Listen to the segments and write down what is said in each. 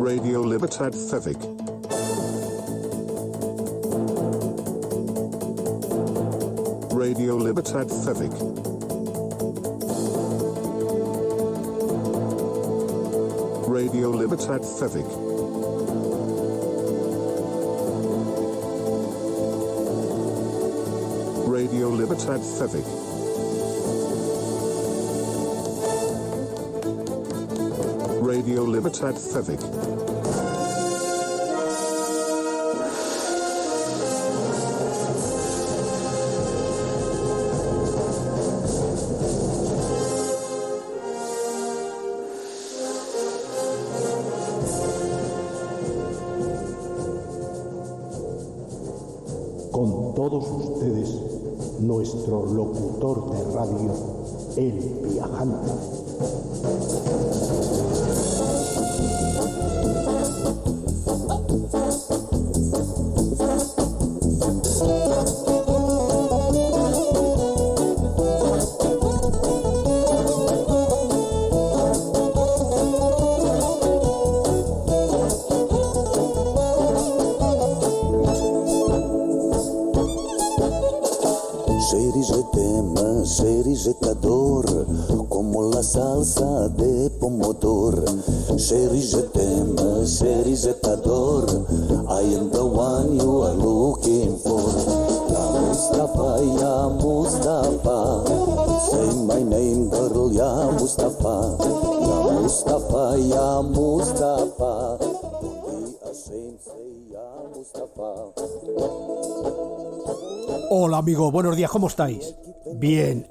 Radio Libertad Fevig. Radio Libertad Fevig. Radio Libertad Fevig. Radio Libertad Fevig. Radio Libertad Fevig. Con todos ustedes, nuestro locutor de radio, el viajante. Como la salsa de pomodoro. Sherry, je t'aime, Sherry, je t'adore. I am the one you are looking for. Ya Mustafa, say my name, girl, Ya Mustafa. Ya Mustafa, Ya Mustafa. Don't be ashamed, say Ya Mustafa. Hola amigos, buenos días, ¿cómo estáis? Bien,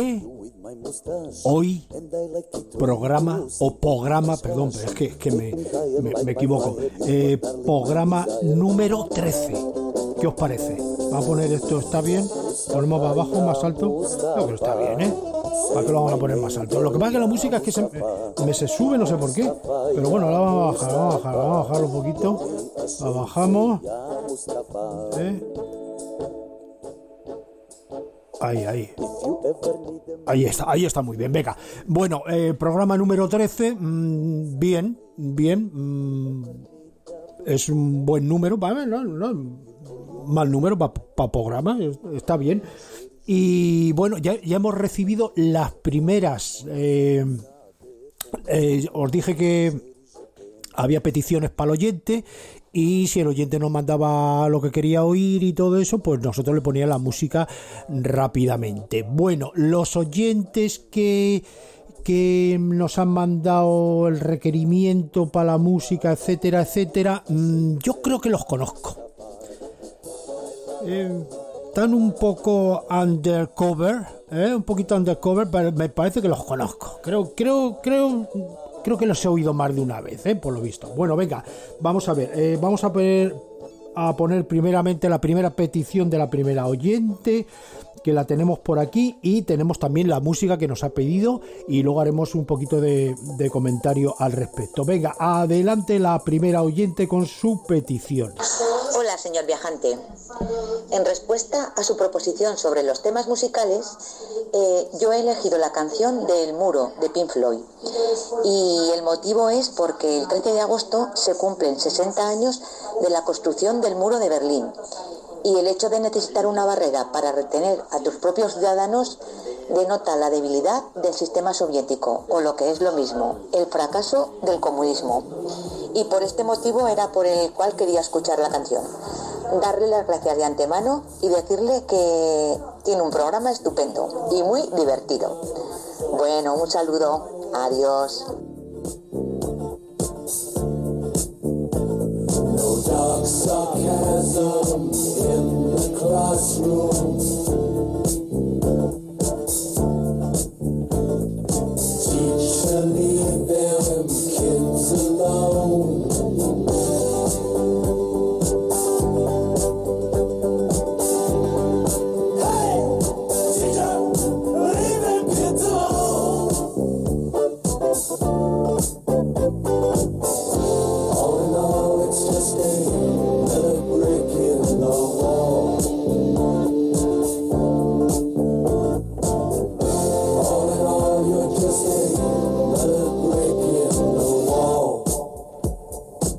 Hoy programa, perdón, pero es que me equivoco, programa número 13. ¿Qué os parece? ¿Va a poner esto? ¿Está bien? ¿Ponemos más abajo, más alto? No, pero está bien, ¿Para qué lo vamos a poner más alto? Lo que pasa es que la música es que se sube, no sé por qué. Pero bueno, la vamos a bajar un poquito. La bajamos. Ahí está muy bien, venga. Bueno, programa número 13, bien, es un buen número, ¿vale? No, mal número para programa, está bien. Y bueno, ya hemos recibido las primeras, os dije que había peticiones para el oyente, y si el oyente nos mandaba lo que quería oír y todo eso, pues nosotros le poníamos la música rápidamente. Bueno, los oyentes que nos han mandado el requerimiento para la música, etcétera, yo creo que los conozco. Están un poco undercover, un poquito undercover, pero me parece que los conozco. Creo que los he oído más de una vez, por lo visto. Bueno, venga, vamos a ver. Vamos a poner primeramente la primera petición de la primera oyente, que la tenemos por aquí, y tenemos también la música que nos ha pedido, y luego haremos un poquito de comentario al respecto. Venga, adelante la primera oyente con su petición. Hola, señor viajante. En respuesta a su proposición sobre los temas musicales, yo he elegido la canción del Muro de Pink Floyd. Y el motivo es porque el 13 de agosto se cumplen 60 años de la construcción del Muro de Berlín. Y el hecho de necesitar una barrera para retener a tus propios ciudadanos denota la debilidad del sistema soviético, o lo que es lo mismo, el fracaso del comunismo. Y por este motivo era por el cual quería escuchar la canción. Darle las gracias de antemano y decirle que tiene un programa estupendo y muy divertido. Bueno, un saludo. Adiós. No dark sarcasm in the classroom. Teacher, leave them kids alone. Hey, teacher, leave them kids alone. All in all, it's just another brick in the wall. All in all, you're just another brick in the wall.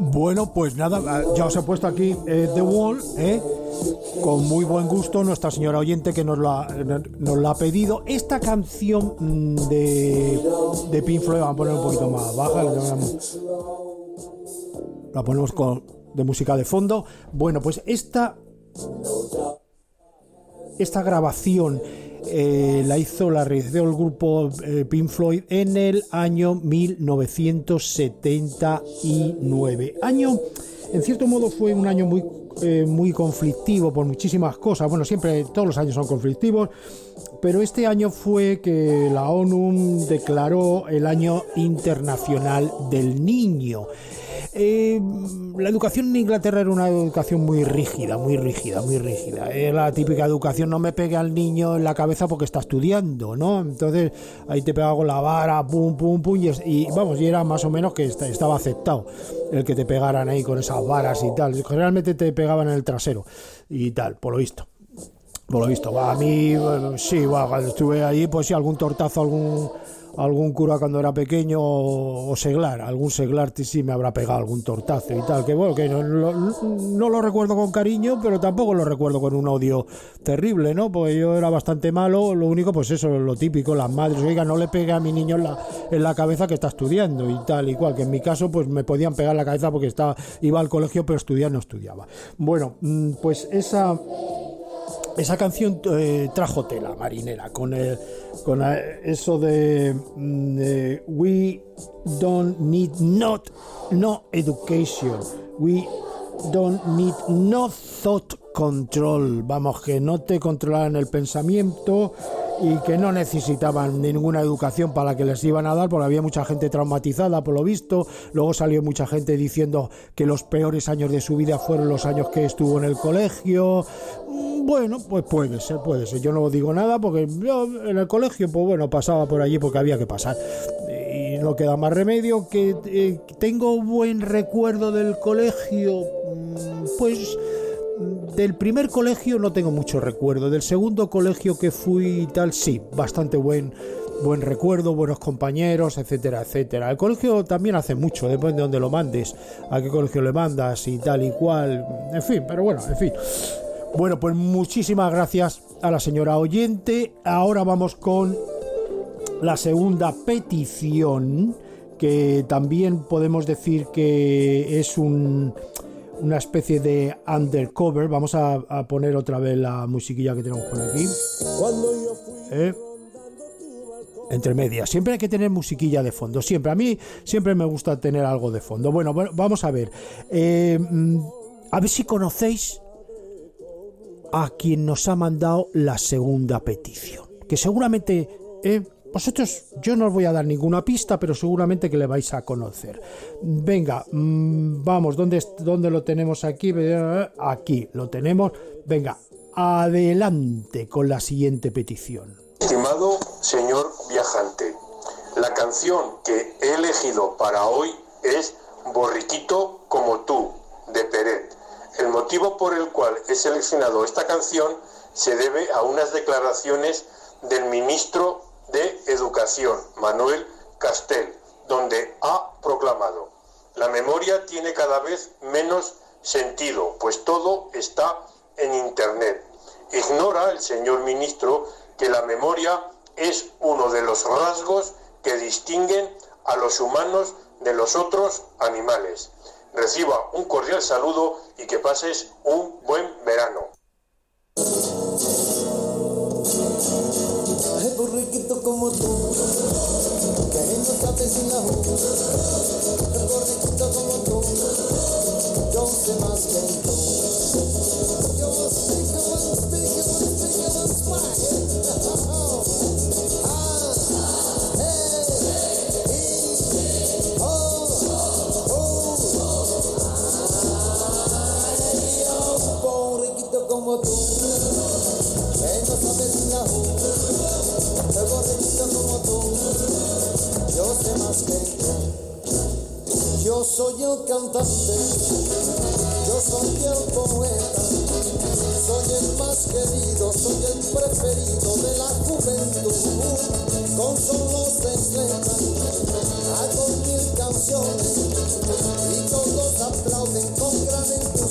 Bueno, pues nada, ya os he puesto aquí The Wall, con muy buen gusto, nuestra señora oyente que nos la ha pedido. Esta canción de Pink Floyd, vamos a poner un poquito más baja, la ponemos de música de fondo. Bueno, pues esta grabación la realizó el grupo Pink Floyd en el año 1979. En cierto modo fue un año muy conflictivo por muchísimas cosas. Bueno, siempre, todos los años son conflictivos, pero este año fue que la ONU declaró el Año Internacional del Niño. La educación en Inglaterra era una educación muy rígida. Era la típica educación: no me pegue al niño en la cabeza porque está estudiando, ¿no? Entonces ahí te pegaba con la vara, pum, pum, pum, y era más o menos que estaba aceptado el que te pegaran ahí con esas varas y tal. Generalmente te pegaban en el trasero y tal, por lo visto. A mí, sí, cuando estuve ahí, pues sí, algún tortazo, algún cura cuando era pequeño, o algún seglar sí me habrá pegado algún tortazo y tal, que bueno, que no lo recuerdo con cariño, pero tampoco lo recuerdo con un odio terrible, ¿no? Porque yo era bastante malo. Lo único, pues eso, lo típico, las madres: oiga, no le pegue a mi niño en la cabeza que está estudiando y tal y cual, que en mi caso pues me podían pegar en la cabeza porque iba al colegio, pero estudiar no estudiaba. Bueno, pues esa canción trajo tela marinera con eso de we don't need no education, we don't need no thought control. Vamos, que no te controlaran el pensamiento y que no necesitaban ninguna educación para la que les iban a dar, porque había mucha gente traumatizada, por lo visto. Luego salió mucha gente diciendo que los peores años de su vida fueron los años que estuvo en el colegio. Bueno, pues puede ser. Yo no digo nada, porque yo en el colegio, pues bueno, pasaba por allí porque había que pasar. Y no queda más remedio. Que tengo buen recuerdo del colegio, pues del primer colegio no tengo mucho recuerdo. Del segundo colegio que fui y tal, sí, bastante buen recuerdo, buenos compañeros, etcétera, etcétera. El colegio también hace mucho, depende de dónde lo mandes, a qué colegio le mandas y tal y cual, en fin, pero bueno, en fin. Bueno, pues muchísimas gracias a la señora oyente. Ahora vamos con la segunda petición, que también podemos decir que es una especie de undercover. Vamos a poner otra vez la musiquilla que tenemos por aquí. Entre medias. Siempre hay que tener musiquilla de fondo. Siempre. A mí siempre me gusta tener algo de fondo. Bueno, vamos a ver. A ver si conocéis a quien nos ha mandado la segunda petición. Que seguramente... vosotros, yo no os voy a dar ninguna pista, pero seguramente que le vais a conocer. Venga, vamos, ¿dónde lo tenemos aquí? Aquí lo tenemos. Venga, adelante con la siguiente petición. Estimado señor viajante, la canción que he elegido para hoy es Borriquito como tú, de Peret. El motivo por el cual he seleccionado esta canción se debe a unas declaraciones del ministro de Educación, Manuel Castel, donde ha proclamado: la memoria tiene cada vez menos sentido, pues todo está en Internet. Ignora el señor ministro que la memoria es uno de los rasgos que distinguen a los humanos de los otros animales. Reciba un cordial saludo y que pases un buen verano. Ay, borriquito como tú, que no sabes sin la jugo. El borriquito como tú, yo sé más que tú. Yo sé que borriquito como tú, que no sabes sin la jugo. El borriquito como tú, yo sé más que tú. Yo soy el cantante, yo soy el poeta, soy el más querido, soy el preferido de la juventud. Con solo 6 letras hago 1000 canciones y todos aprenden.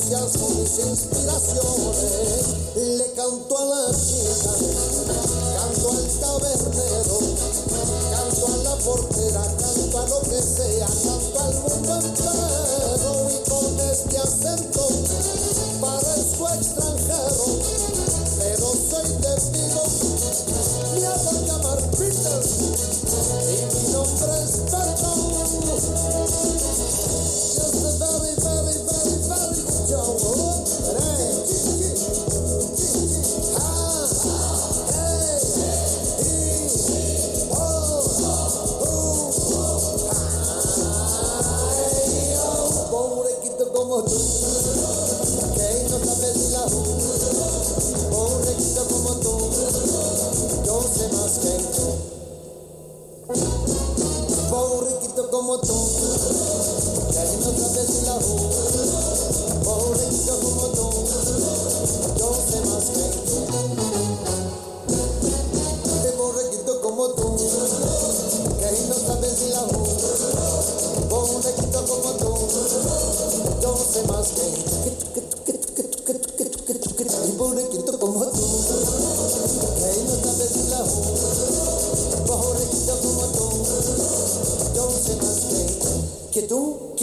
caricias, mis inspiraciones. Le canto a la chica, canto al tabernero, canto a la portera, canto a lo que sea, canto al mundo entero. Y con este acento parezco extranjero, pero soy de Vigo, me hago llamar Peter y mi nombre es Berton. Just a very, very, very, very good job. Hey, como tú, que no sabes ni la U, pobrequito como tú, yo sé más que tú. Pobrequito como tú, que no sabes ni la U, pobrequito como tú, yo sé más que tú. Pobrequito como tú, que no sabes ni la U, pobrequito como tú, yo sé más que pobrequito como tú, que no sabes ni la U, pobrequito como tú, yo sé más que tú,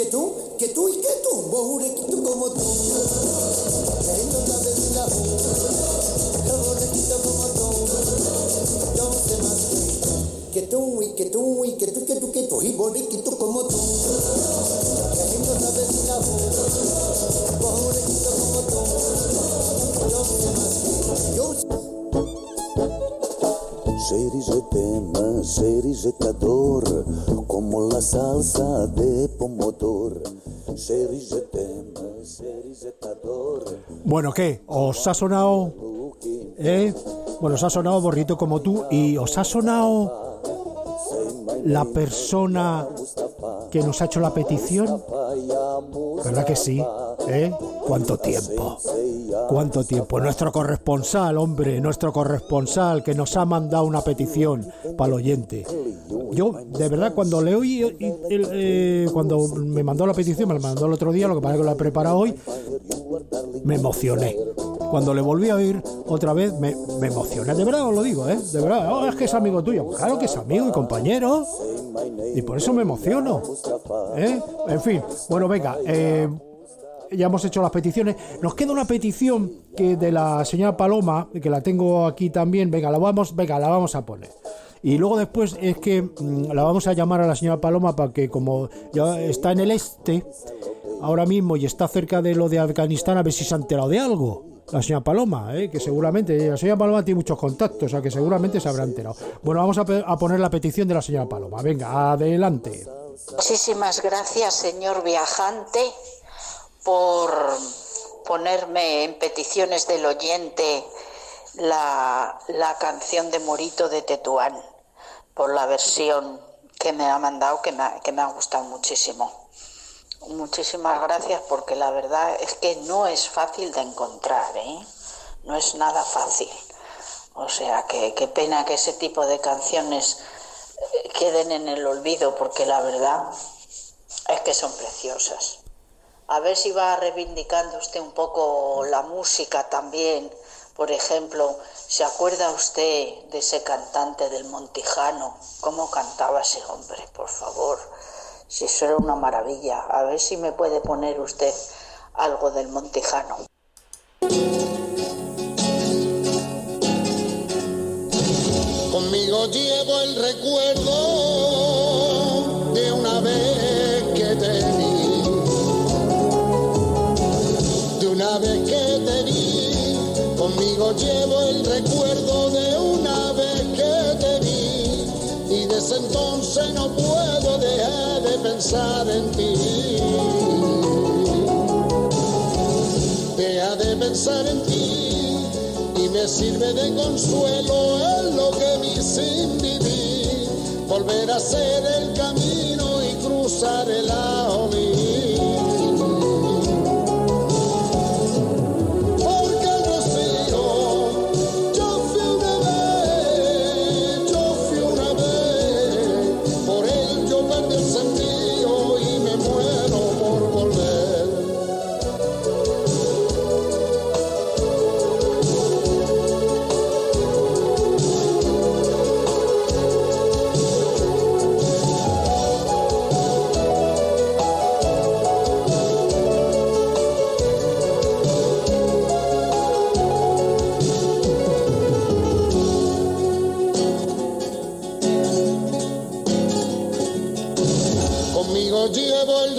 pobrequito como tú, que no sabes ni la U, pobrequito como tú, yo sé más que tú, y pobrequito como tú. No sabes ni la voz, pobrequito como tú, yo sé más que yo. Chéri, je t'adore, como la salsa de pomodoro. Chéri, je t'adore. Bueno, ¿qué? ¿Os ha sonado? Bueno, os ha sonado Borrito como tú y os ha sonado la persona que nos ha hecho la petición. ¿Verdad que sí? ¿Cuánto tiempo? ¿Cuánto tiempo? Nuestro corresponsal, hombre, nuestro corresponsal que nos ha mandado una petición para el oyente. Yo, de verdad, cuando le oí, cuando me mandó la petición, me la mandó el otro día, lo que pasa es que lo he preparado hoy, me emocioné. Cuando le volví a oír otra vez, me emocioné. De verdad os lo digo, de verdad. Oh, es que es amigo tuyo. Claro que es amigo y compañero. Y por eso me emociono. En fin, bueno, venga. Ya hemos hecho las peticiones. Nos queda una petición que de la señora Paloma, que la tengo aquí también. Venga, la vamos a poner. Y luego después es que la vamos a llamar a la señora Paloma para que, como ya está en el este ahora mismo y está cerca de lo de Afganistán, a ver si se ha enterado de algo. La señora Paloma, que seguramente, la señora Paloma tiene muchos contactos, o sea que seguramente se habrá enterado. Bueno, vamos a poner la petición de la señora Paloma. Venga, adelante. Muchísimas gracias, señor viajante, por ponerme en peticiones del oyente la canción de Morito de Tetuán, por la versión que me ha mandado, que me ha gustado muchísimo. Muchísimas gracias, porque la verdad es que no es fácil de encontrar, no es nada fácil. O sea, que qué pena que ese tipo de canciones queden en el olvido, porque la verdad es que son preciosas. A ver si va reivindicando usted un poco la música también. Por ejemplo, ¿se acuerda usted de ese cantante del Montijano? ¿Cómo cantaba ese hombre, por favor? Si eso era una maravilla. A ver si me puede poner usted algo del Montijano. Conmigo llevo el recuerdo de una vez que te vi, de una vez que te vi. Conmigo llevo el recuerdo de una vez que te vi, y desde entonces no puedo dejar de pensar en ti. Deja de pensar en ti y me sirve de consuelo en lo que vi sin vivir. Volver a hacer el camino y cruzar el Aolí. Conmigo llevo el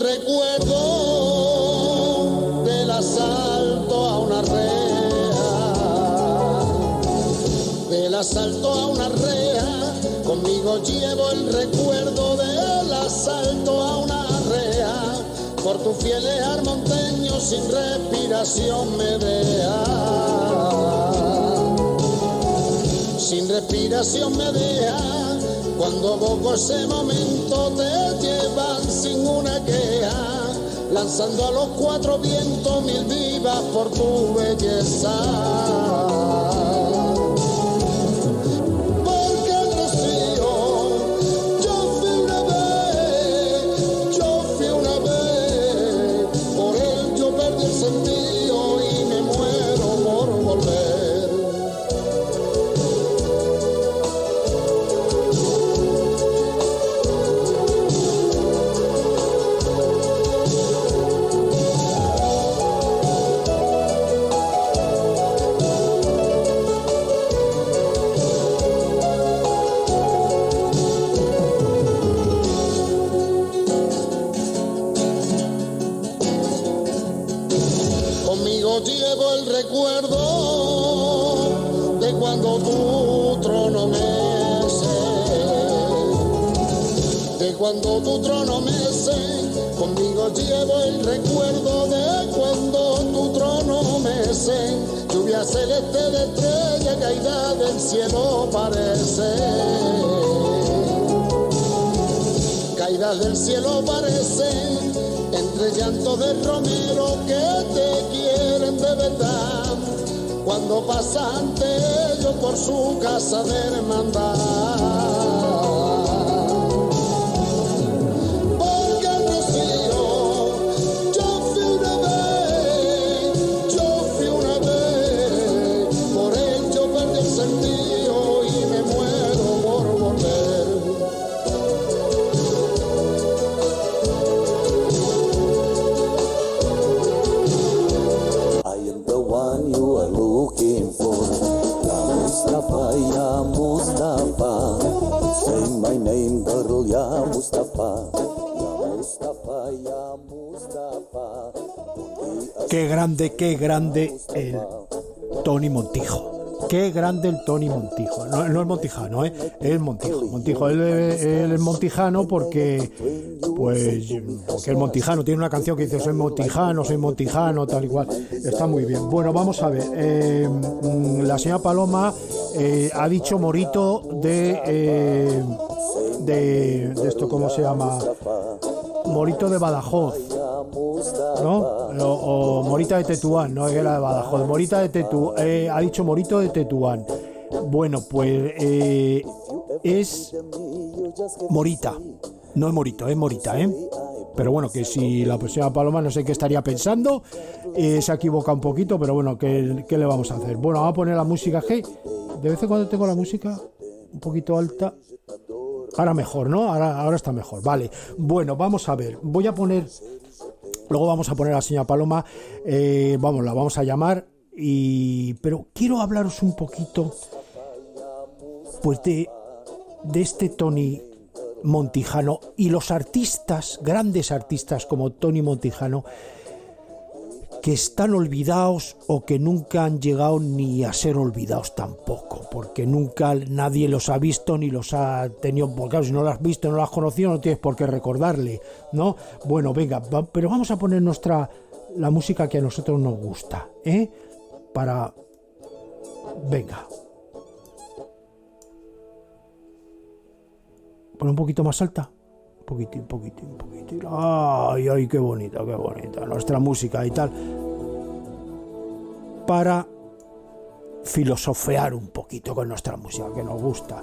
recuerdo del asalto a una reja, del asalto a una reja. Conmigo llevo el recuerdo del asalto a una reja. Por tus fieles armonteños sin respiración me deja, sin respiración me deja. Cuando evoco ese momento te llevan sin una queja, lanzando a los cuatro vientos mil vivas por tu belleza. Porque el rocío, yo fui una vez, por él yo perdí el sentido y me muero por volver. Llevo el recuerdo de cuando tu trono mece, de cuando tu trono mece. Conmigo llevo el recuerdo de cuando tu trono mece. Lluvia celeste de estrella caída del cielo parece, caída del cielo parece. Entre llantos de romero que te quieren de verdad, cuando pasa ante ellos por su casa de hermandad. Porque el rocío, yo fui una vez, por él yo perdí el sentido y me muero por volver. You are looking for Ya Mustafa, Ya Mustafa. Say my name, girl, Ya Mustafa. Ya Mustafa, Ya Mustafa. Qué grande el Tony Montijo. Qué grande el Tony Montijo. No es montijano, es Montijo. Él es montijano porque el montijano tiene una canción que dice soy montijano, tal y cual. Está muy bien. Bueno, vamos a ver. La señora Paloma ha dicho morito de esto, ¿cómo se llama? Morito de Badajoz, ¿no? O Morita de Tetuán, no era de Badajoz, Morita de Tetuán, ha dicho Morito de Tetuán. Bueno, pues es Morita, no es Morito, es Morita, Pero bueno, que si la próxima Paloma no sé qué estaría pensando, se ha equivocado un poquito, pero bueno, ¿qué le vamos a hacer? Bueno, vamos a poner la música, que de vez en cuando tengo la música un poquito alta. Ahora mejor, ¿no? Ahora está mejor, vale. Bueno, vamos a ver, luego vamos a poner a la señora Paloma, la vamos a llamar, pero quiero hablaros un poquito, pues de este Tony Montijano y los artistas, grandes artistas como Tony Montijano, que están olvidados o que nunca han llegado ni a ser olvidados tampoco, porque nunca nadie los ha visto ni los ha tenido, porque claro, si no lo has visto, no lo has conocido, no tienes por qué recordarle, ¿no? Bueno, venga, pero vamos a poner la música que a nosotros nos gusta, venga. Pon un poquito más alta. Poquitín. Ay, qué bonita, nuestra música y tal. Para filosofear un poquito con nuestra música, que nos gusta.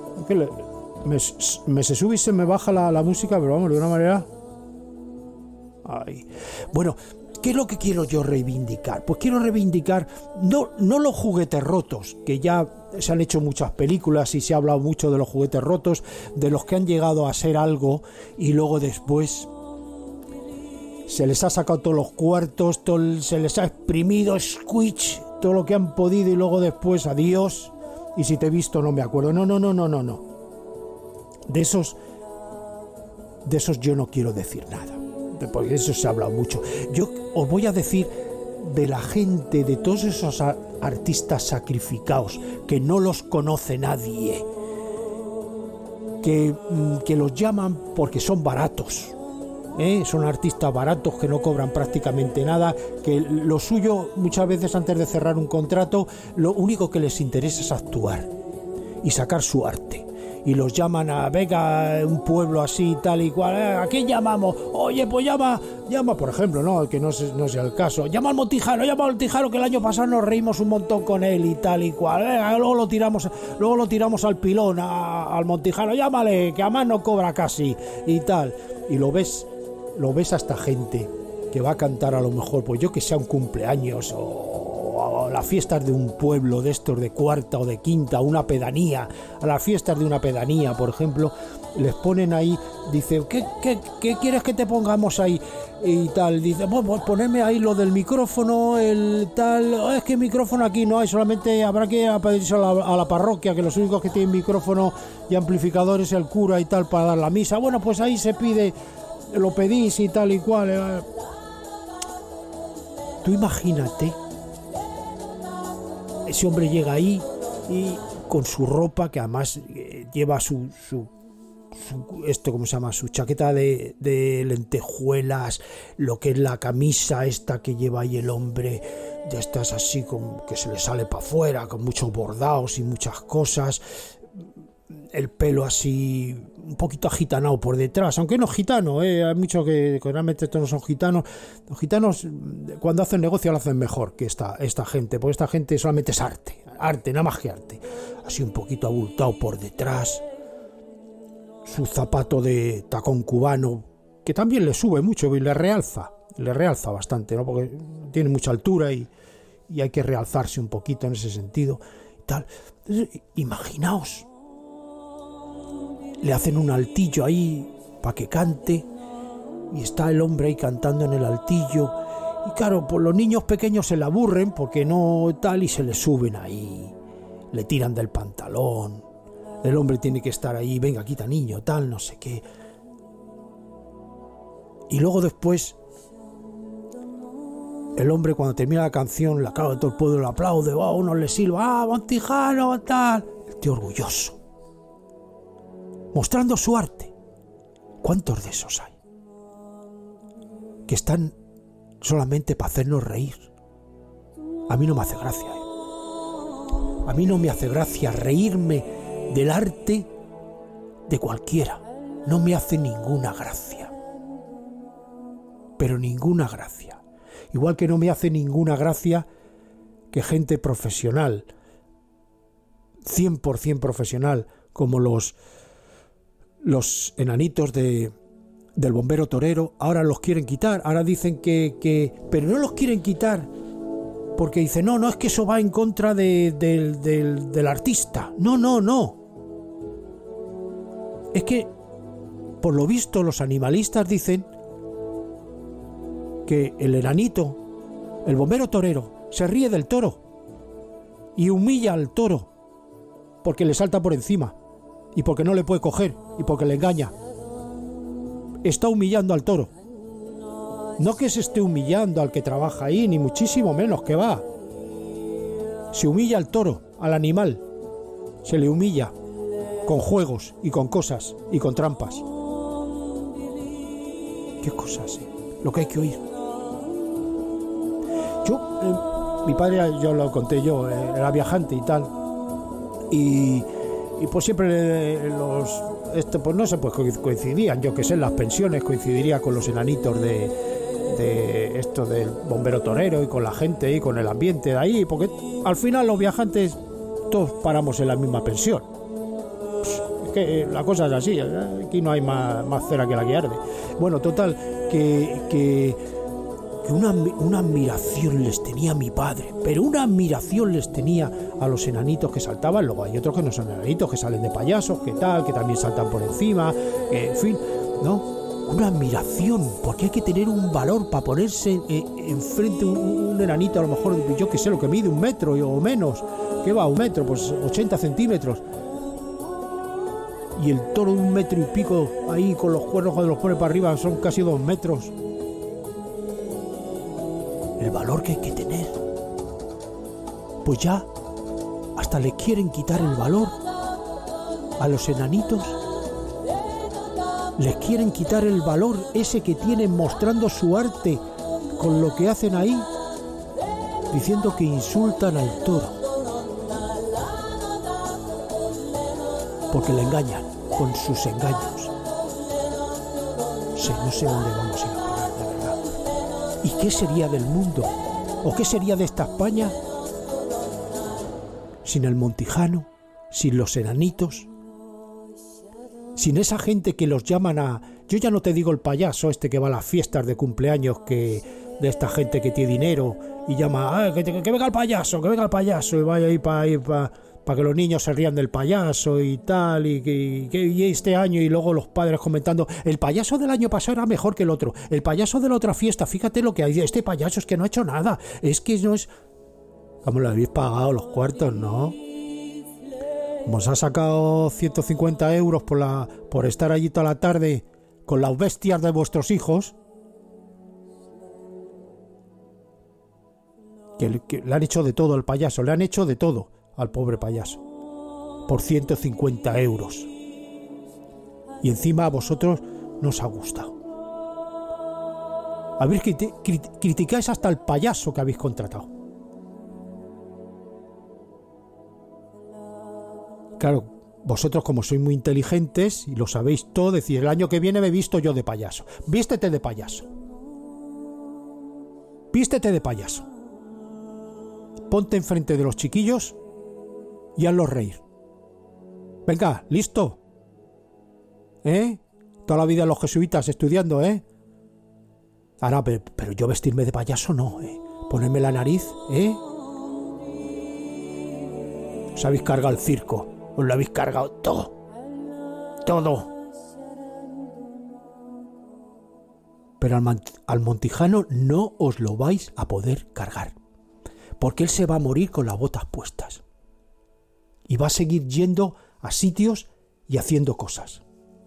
Me se sube y se me baja la música, pero vamos, de una manera. Ay. Bueno, ¿qué es lo que quiero yo reivindicar? Pues quiero reivindicar no los juguetes rotos, que ya se han hecho muchas películas y se ha hablado mucho de los juguetes rotos, de los que han llegado a ser algo y luego después se les ha sacado todos los cuartos, se les ha exprimido squeech, todo lo que han podido y luego después adiós, y si te he visto no me acuerdo. No. De de esos yo no quiero decir nada, porque eso se ha hablado mucho. Yo os voy a decir de la gente, de todos esos artistas sacrificados, que no los conoce nadie, que los llaman porque son baratos, son artistas baratos que no cobran prácticamente nada, que lo suyo muchas veces antes de cerrar un contrato, lo único que les interesa es actuar y sacar su arte. Y los llaman a, venga, un pueblo así, tal y cual, ¿a quién llamamos? Oye, pues llama, por ejemplo, no, que no sea el caso, llama al Montijano, que el año pasado nos reímos un montón con él y tal y cual, luego lo tiramos al pilón, al Montijano, llámale, que además no cobra casi, y tal. Y lo ves a esta gente que va a cantar a lo mejor, pues yo que sea un cumpleaños o las fiestas de un pueblo de estos de cuarta o de quinta, una pedanía, a las fiestas de una pedanía, por ejemplo, les ponen ahí, dice, ¿qué quieres que te pongamos ahí? Y tal, dice, pues ponerme ahí lo del micrófono, el tal, es que micrófono aquí no hay, solamente habrá que pedirse a la parroquia, que los únicos que tienen micrófono y amplificadores es el cura y tal para dar la misa. Bueno, pues ahí se pide, lo pedís y tal y cual. Tú imagínate, ese hombre llega ahí y con su ropa, que además lleva su ¿cómo se llama? Su chaqueta de lentejuelas, lo que es la camisa esta que lleva ahí el hombre, de estas así como que se le sale para afuera, con muchos bordados y muchas cosas, el pelo así un poquito agitanado por detrás, aunque no gitano, hay muchos que realmente estos no son gitanos. Los gitanos cuando hacen negocio lo hacen mejor que esta gente, porque esta gente solamente es arte, nada más que arte, así un poquito abultado por detrás, su zapato de tacón cubano, que también le sube mucho y le realza bastante, ¿no? Porque tiene mucha altura y hay que realzarse un poquito en ese sentido y tal. Entonces, imaginaos, le hacen un altillo ahí para que cante y está el hombre ahí cantando en el altillo y claro, pues los niños pequeños se le aburren porque no tal y se le suben ahí, le tiran del pantalón, el hombre tiene que estar ahí, venga, quita niño, tal, no sé qué. Y luego después el hombre cuando termina la canción, la cara de todo el pueblo le aplaude, uno le silba, Montijano, tal, el tío orgulloso, mostrando su arte. ¿Cuántos de esos hay? Que están solamente para hacernos reír. A mí no me hace gracia. A mí no me hace gracia reírme del arte de cualquiera. No me hace ninguna gracia. Pero ninguna gracia. Igual que no me hace ninguna gracia que gente profesional, 100% profesional, como los enanitos del bombero torero, ahora los quieren quitar, ahora dicen pero no los quieren quitar porque dicen, no, es que eso va en contra del artista. No. Es que, por lo visto, los animalistas dicen que el enanito, el bombero torero, se ríe del toro y humilla al toro porque le salta por encima y porque no le puede coger y porque le engaña. Está humillando al toro. No que se esté humillando al que trabaja ahí, ni muchísimo menos, que va. Se humilla al toro, al animal. Se le humilla con juegos y con cosas y con trampas. ¿Qué cosas? Lo que hay que oír. Mi padre, yo lo conté era viajante y tal. Y pues siempre pues no sé, pues coincidían, yo que sé, las pensiones coincidiría con los enanitos de esto del bombero torero y con la gente y con el ambiente de ahí, porque al final los viajantes todos paramos en la misma pensión. Es que la cosa es así, aquí no hay más cera que la que arde. Bueno, total, que una admiración les tenía a mi padre, pero una admiración les tenía a los enanitos que saltaban. Luego hay otros que no son enanitos, que salen de payasos, que tal, que también saltan por encima, en fin, ¿no? Una admiración, porque hay que tener un valor para ponerse enfrente un enanito, a lo mejor, yo que sé, lo que mide 1 metro o menos. ¿Qué va? 1 metro, pues 80 centímetros. y el toro de 1 metro y pico ahí con los cuernos cuando los pone para arriba son casi 2 metros. El valor que hay que tener. Pues ya hasta le quieren quitar el valor a los enanitos. Les quieren quitar el valor ese que tienen mostrando su arte con lo que hacen ahí, diciendo que insultan al toro. Porque le engañan con sus engaños. No sé dónde vamos a ir a parar, de verdad. ¿Y qué sería del mundo? ¿O qué sería de esta España sin el Montijano, sin los enanitos, sin esa gente que los llaman a... Yo ya no te digo el payaso este que va a las fiestas de cumpleaños, que de esta gente que tiene dinero y llama, que venga el payaso, y vaya ahí para que los niños se rían del payaso y tal, y este año, y luego los padres comentando, el payaso del año pasado era mejor que el otro, el payaso de la otra fiesta, fíjate lo que hay, este payaso es que no ha hecho nada, es que no es... ¿Cómo le habéis pagado los cuartos, no? Os ha sacado 150 euros por estar allí toda la tarde con las bestias de vuestros hijos, que le han hecho de todo al payaso, le han hecho de todo al pobre payaso, por 150 euros. Y encima a vosotros no os ha gustado. Habéis criticáis hasta el payaso que habéis contratado. Claro, vosotros como sois muy inteligentes y lo sabéis todo, decís, el año que viene me he visto yo de payaso. Vístete de payaso. Vístete de payaso. Ponte enfrente de los chiquillos y hazlos reír. Venga, ¿listo? Toda la vida los jesuitas estudiando, Ahora, pero yo vestirme de payaso no, Ponerme la nariz, Os habéis cargado el circo. Os lo habéis cargado todo. Todo. Pero al Montijano no os lo vais a poder cargar. Porque él se va a morir con las botas puestas. Y va a seguir yendo a sitios y haciendo cosas.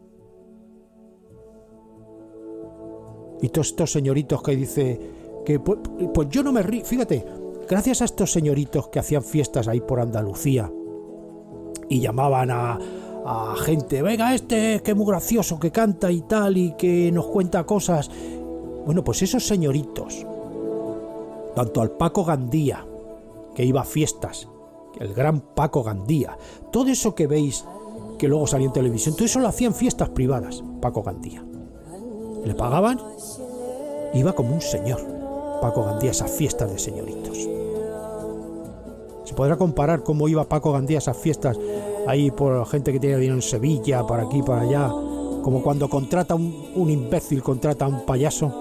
Y todos estos señoritos que dice que pues yo no me río. Fíjate, gracias a estos señoritos que hacían fiestas ahí por Andalucía y llamaban a gente, venga que es muy gracioso, que canta y tal, y que nos cuenta cosas. Bueno, pues esos señoritos, tanto al Paco Gandía, que iba a fiestas, el gran Paco Gandía, todo eso que veis que luego salió en televisión, todo eso lo hacían fiestas privadas, Paco Gandía. Le pagaban, iba como un señor, Paco Gandía, a esas fiestas de señoritos. Se podrá comparar cómo iba Paco Gandía a esas fiestas ahí por gente que tiene dinero en Sevilla, para aquí, para allá, como cuando contrata un imbécil, contrata a un payaso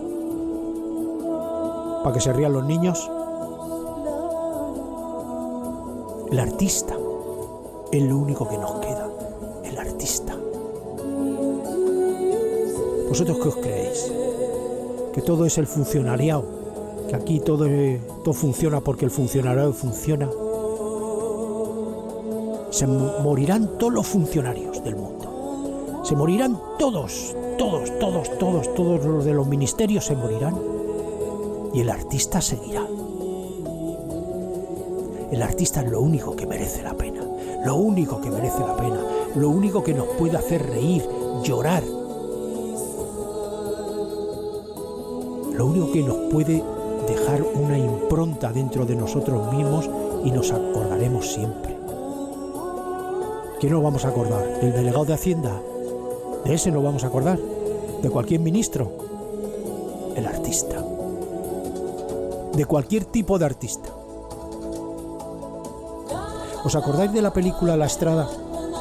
para que se rían los niños. El artista es lo único que nos queda, el artista. ¿Vosotros qué os creéis? ¿Que todo es el funcionariado? ¿Que aquí todo funciona porque el funcionariado funciona? Se morirán todos los funcionarios del mundo. Se morirán todos los de los ministerios se morirán. Y el artista seguirá. El artista es lo único que merece la pena. Lo único que merece la pena. Lo único que nos puede hacer reír, llorar. Lo único que nos puede dejar una impronta dentro de nosotros mismos y nos acordaremos siempre. ¿Quién nos vamos a acordar? ¿Del delegado de Hacienda? ¿De ese nos vamos a acordar? ¿De cualquier ministro? El artista. De cualquier tipo de artista. ¿Os acordáis de la película La Estrada?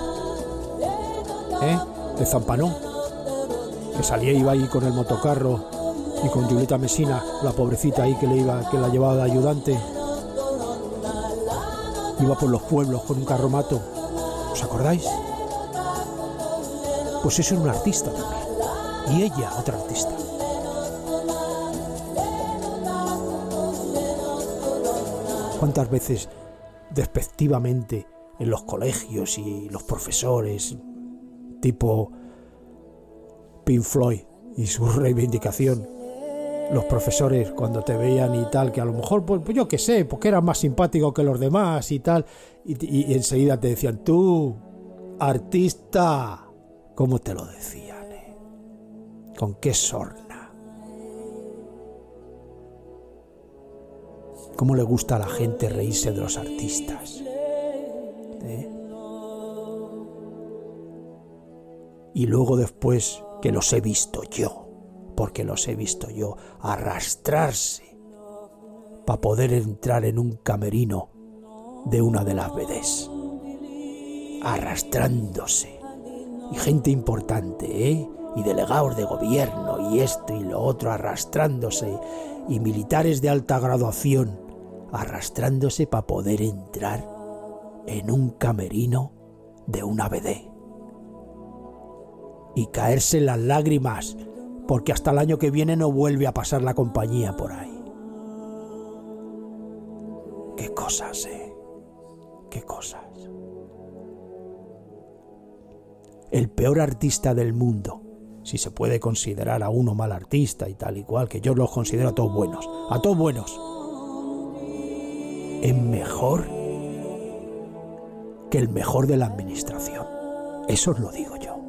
De Zampanón. Que salía, iba ahí con el motocarro y con Julieta Messina, la pobrecita ahí que la llevaba de ayudante. Iba por los pueblos con un carromato. ¿Os acordáis? Pues eso es un artista también. Y ella, otra artista. ¿Cuántas veces despectivamente en los colegios y los profesores tipo Pink Floyd y su reivindicación. Los profesores cuando te veían y tal, que a lo mejor, pues yo qué sé, porque eras más simpático que los demás y tal, y enseguida te decían, tú, artista, ¿cómo te lo decían? ¿Con qué sorna? ¿Cómo le gusta a la gente reírse de los artistas? Y luego después, que los he visto yo, porque los he visto yo, arrastrarse para poder entrar en un camerino de una de las vedettes. Arrastrándose. Y gente importante, y delegados de gobierno, y esto y lo otro, arrastrándose. Y militares de alta graduación, arrastrándose para poder entrar en un camerino de una vedette. Y caerse las lágrimas, porque hasta el año que viene no vuelve a pasar la compañía por ahí. Qué cosas, qué cosas. El peor artista del mundo, si se puede considerar a uno mal artista y tal y cual, que yo los considero a todos buenos, es mejor que el mejor de la administración. Eso os lo digo yo.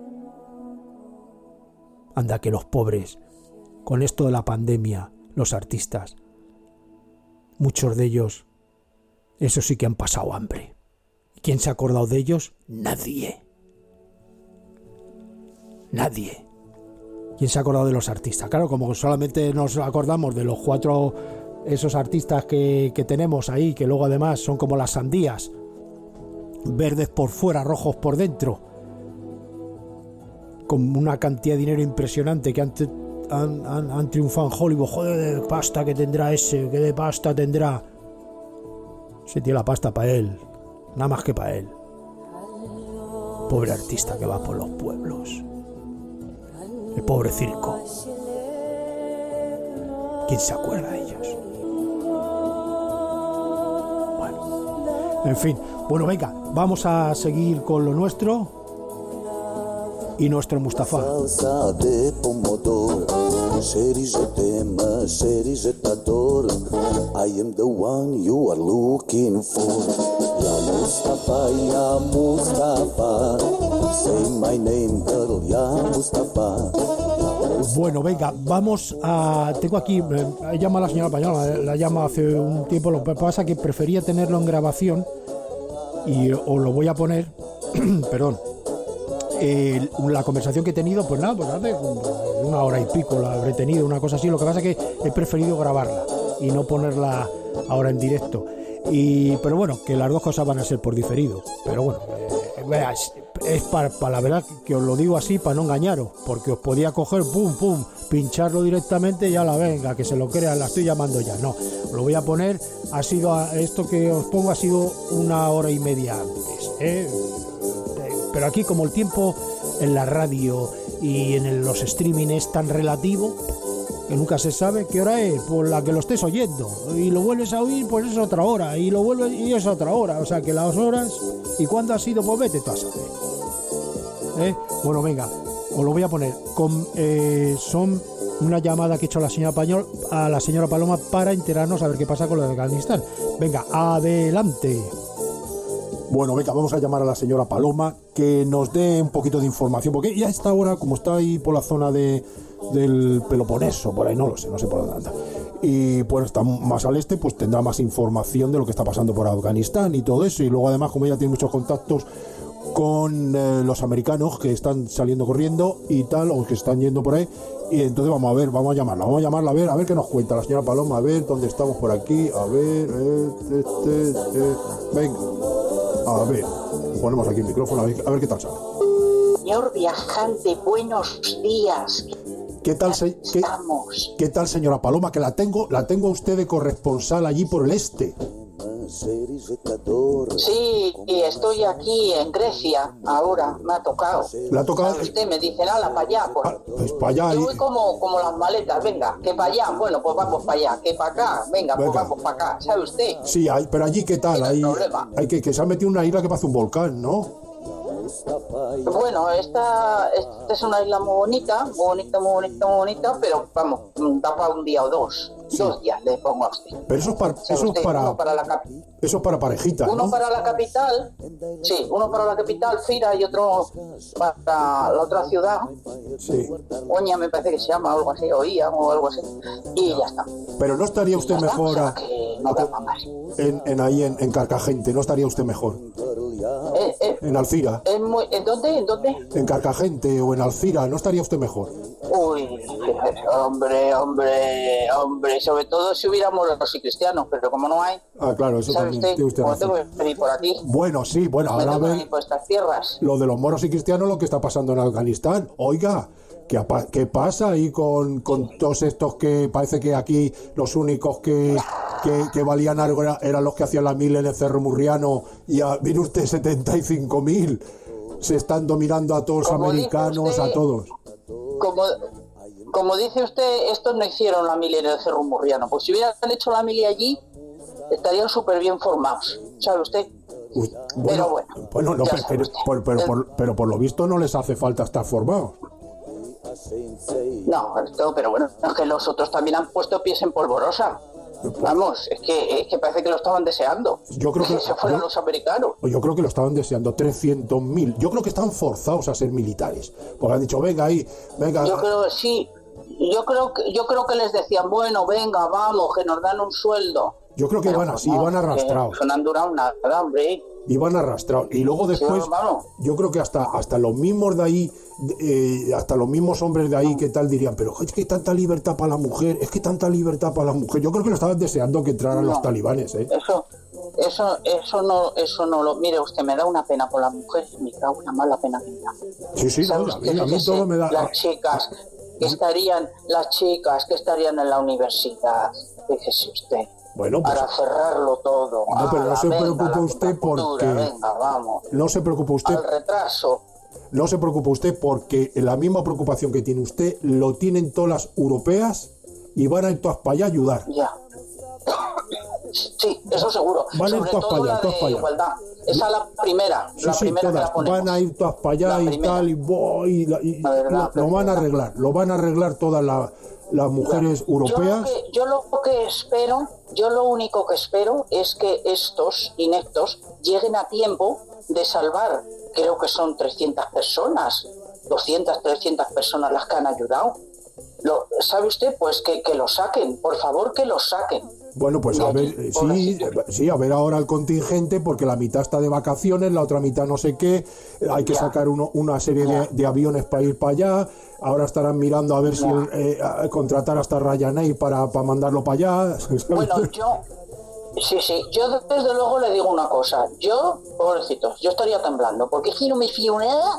Anda que los pobres, con esto de la pandemia, los artistas, muchos de ellos, eso sí que han pasado hambre. ¿Quién se ha acordado de ellos? Nadie. ¿Quién se ha acordado de los artistas? Claro, como solamente nos acordamos de los 4 esos artistas que tenemos ahí, que luego además son como las sandías, verdes por fuera, rojos por dentro, con una cantidad de dinero impresionante, que han triunfado en Hollywood. Joder, de pasta que tendrá ese, que de pasta tendrá. Se tiene la pasta para él, nada más que para él. Pobre artista que va por los pueblos, el pobre circo. ¿Quién se acuerda de ellos? Bueno, en fin, bueno, venga, vamos a seguir con lo nuestro. Y nuestro Mustafa. Salsa de pomodoro, I am the one you are looking for. Ya Mustafa, ya Mustafa, say my name, girl, ya Mustafa. Bueno, venga, vamos a... Tengo aquí, llama a la señora Pañola, la llama hace un tiempo, lo que pasa es que prefería tenerlo en grabación y os lo voy a poner, perdón. La conversación que he tenido, pues nada, pues hace 1 hora y pico la habré tenido, una cosa así. Lo que pasa es que he preferido grabarla y no ponerla ahora en directo. Pero bueno, que las dos cosas van a ser por diferido. Pero bueno, es para la verdad que os lo digo así, para no engañaros, porque os podía coger, pum, pincharlo directamente y ya la venga, que se lo crean, la estoy llamando ya. No, lo voy a poner, esto que os pongo ha sido 1 hora y media antes, Pero aquí, como el tiempo en la radio y en los streaming es tan relativo, que nunca se sabe qué hora es por la que lo estés oyendo, y lo vuelves a oír, pues es otra hora, y lo vuelves y es otra hora, o sea que las horas, y cuándo ha sido, pues vete tú a saber. Bueno, venga, os lo voy a poner. Son una llamada que ha hecho a la señora Paloma para enterarnos a ver qué pasa con lo de Afganistán. Venga, adelante. Bueno, venga, vamos a llamar a la señora Paloma que nos dé un poquito de información, porque ya a esta hora, como está ahí por la zona del Peloponeso, por ahí no sé por dónde anda, y pues está más al este, pues tendrá más información de lo que está pasando por Afganistán y todo eso. Y luego además, como ella tiene muchos contactos con los americanos que están saliendo corriendo y tal, o que están yendo por ahí, y entonces vamos a llamarla a ver qué nos cuenta la señora Paloma, a ver dónde estamos por aquí, a ver, venga, a ver, ponemos aquí el micrófono, a ver qué tal sale. Señor viajante, buenos días. ¿Qué tal, señora Paloma? Que la tengo a usted de corresponsal allí por el este. Sí, estoy aquí en Grecia ahora, me ha tocado. ¿Le ha tocado? Usted me dice, ala, para allá. Pues para allá. Yo voy como las maletas, venga, que para allá, bueno, pues vamos para allá, que para acá, venga, pues vamos para acá, ¿sabe usted? Sí, pero allí, ¿qué tal? Ahí, hay que se ha metido en una isla que parece un volcán, ¿no? Bueno, esta es una isla muy bonita, pero vamos, da para un día o dos. Sí. 2 días le pongo a usted. Pero eso es para parejitas, uno ¿no? para la capital, sí, uno para la capital, Fira, y otro para la otra ciudad. Sí. Oña me parece que se llama, o algo así, Oía o algo así. Y ya está. Pero no estaría usted mejor ahí en Carcagente, ¿no estaría usted mejor? En Alcira. ¿En dónde? En Carcagente o en Alcira, ¿no estaría usted mejor? Uy, hombre, sobre todo si hubiera moros y cristianos, pero como no hay. Ah, claro, eso también. Usted tengo que venir por aquí. Bueno, sí, ahora ve por estas tierras. Lo de los moros y cristianos, lo que está pasando en Afganistán. Oiga, ¿qué pasa ahí con todos estos que parece que aquí los únicos que valían algo eran los que hacían la mil en el Cerro Murriano y viene usted 75.000? Se están dominando a todos los americanos, a todos. Como dice usted, estos no hicieron la mili en el Cerro Murriano. Pues si hubieran hecho la mili allí, estarían súper bien formados, ¿sabe usted? Bueno, no, pero por lo visto no les hace falta estar formados. No, pero bueno, es que los otros también han puesto pies en polvorosa. Vamos, es que parece que lo estaban deseando. Yo creo que se fueron los americanos. Yo creo que lo estaban deseando, 300.000. Yo creo que están forzados a ser militares. Porque han dicho, venga. Yo creo, sí. Yo creo que les decían, bueno, venga, vamos, que nos dan un sueldo. Yo creo que iban así, iban arrastrados. No han durado nada, hombre. Iban arrastrados. Y luego después, sí, yo creo que hasta los mismos de ahí, hasta los mismos hombres de ahí, que tal dirían, pero es que tanta libertad para la mujer, Yo creo que lo estaban deseando que entraran los talibanes, ¿eh? Eso no lo... Mire usted, me da una pena por las mujeres, me da una mala pena que me da. Sí, no, a mí todo me da... Las chicas que estarían en la universidad, fíjese usted. Bueno, pues, para cerrarlo todo. No, pero no se preocupe usted porque... Venga, vamos. No se preocupe usted. Al retraso. No se preocupe usted porque la misma preocupación que tiene usted lo tienen todas las europeas y van a ir todas para allá a ayudar. Ya. Sí, eso seguro. Van a ir todas para allá, igualdad. Esa es la primera. Sí, todas. Van a ir todas para allá y tal, y lo van a arreglar. Lo van a arreglar todas las mujeres europeas. Yo lo único que espero es que estos ineptos lleguen a tiempo de salvar, creo que son 300 personas, 200, 300 personas las que han ayudado. ¿Sabe usted? Pues que lo saquen, por favor, que lo saquen. Bueno, pues a ver, sí, a ver ahora el contingente, porque la mitad está de vacaciones, la otra mitad no sé qué, hay que sacar una serie de aviones para ir para allá, ahora estarán mirando a ver si contratar hasta Ryanair para mandarlo para allá. Bueno, yo desde luego le digo una cosa, pobrecitos, yo estaría temblando, porque es que no me fío nada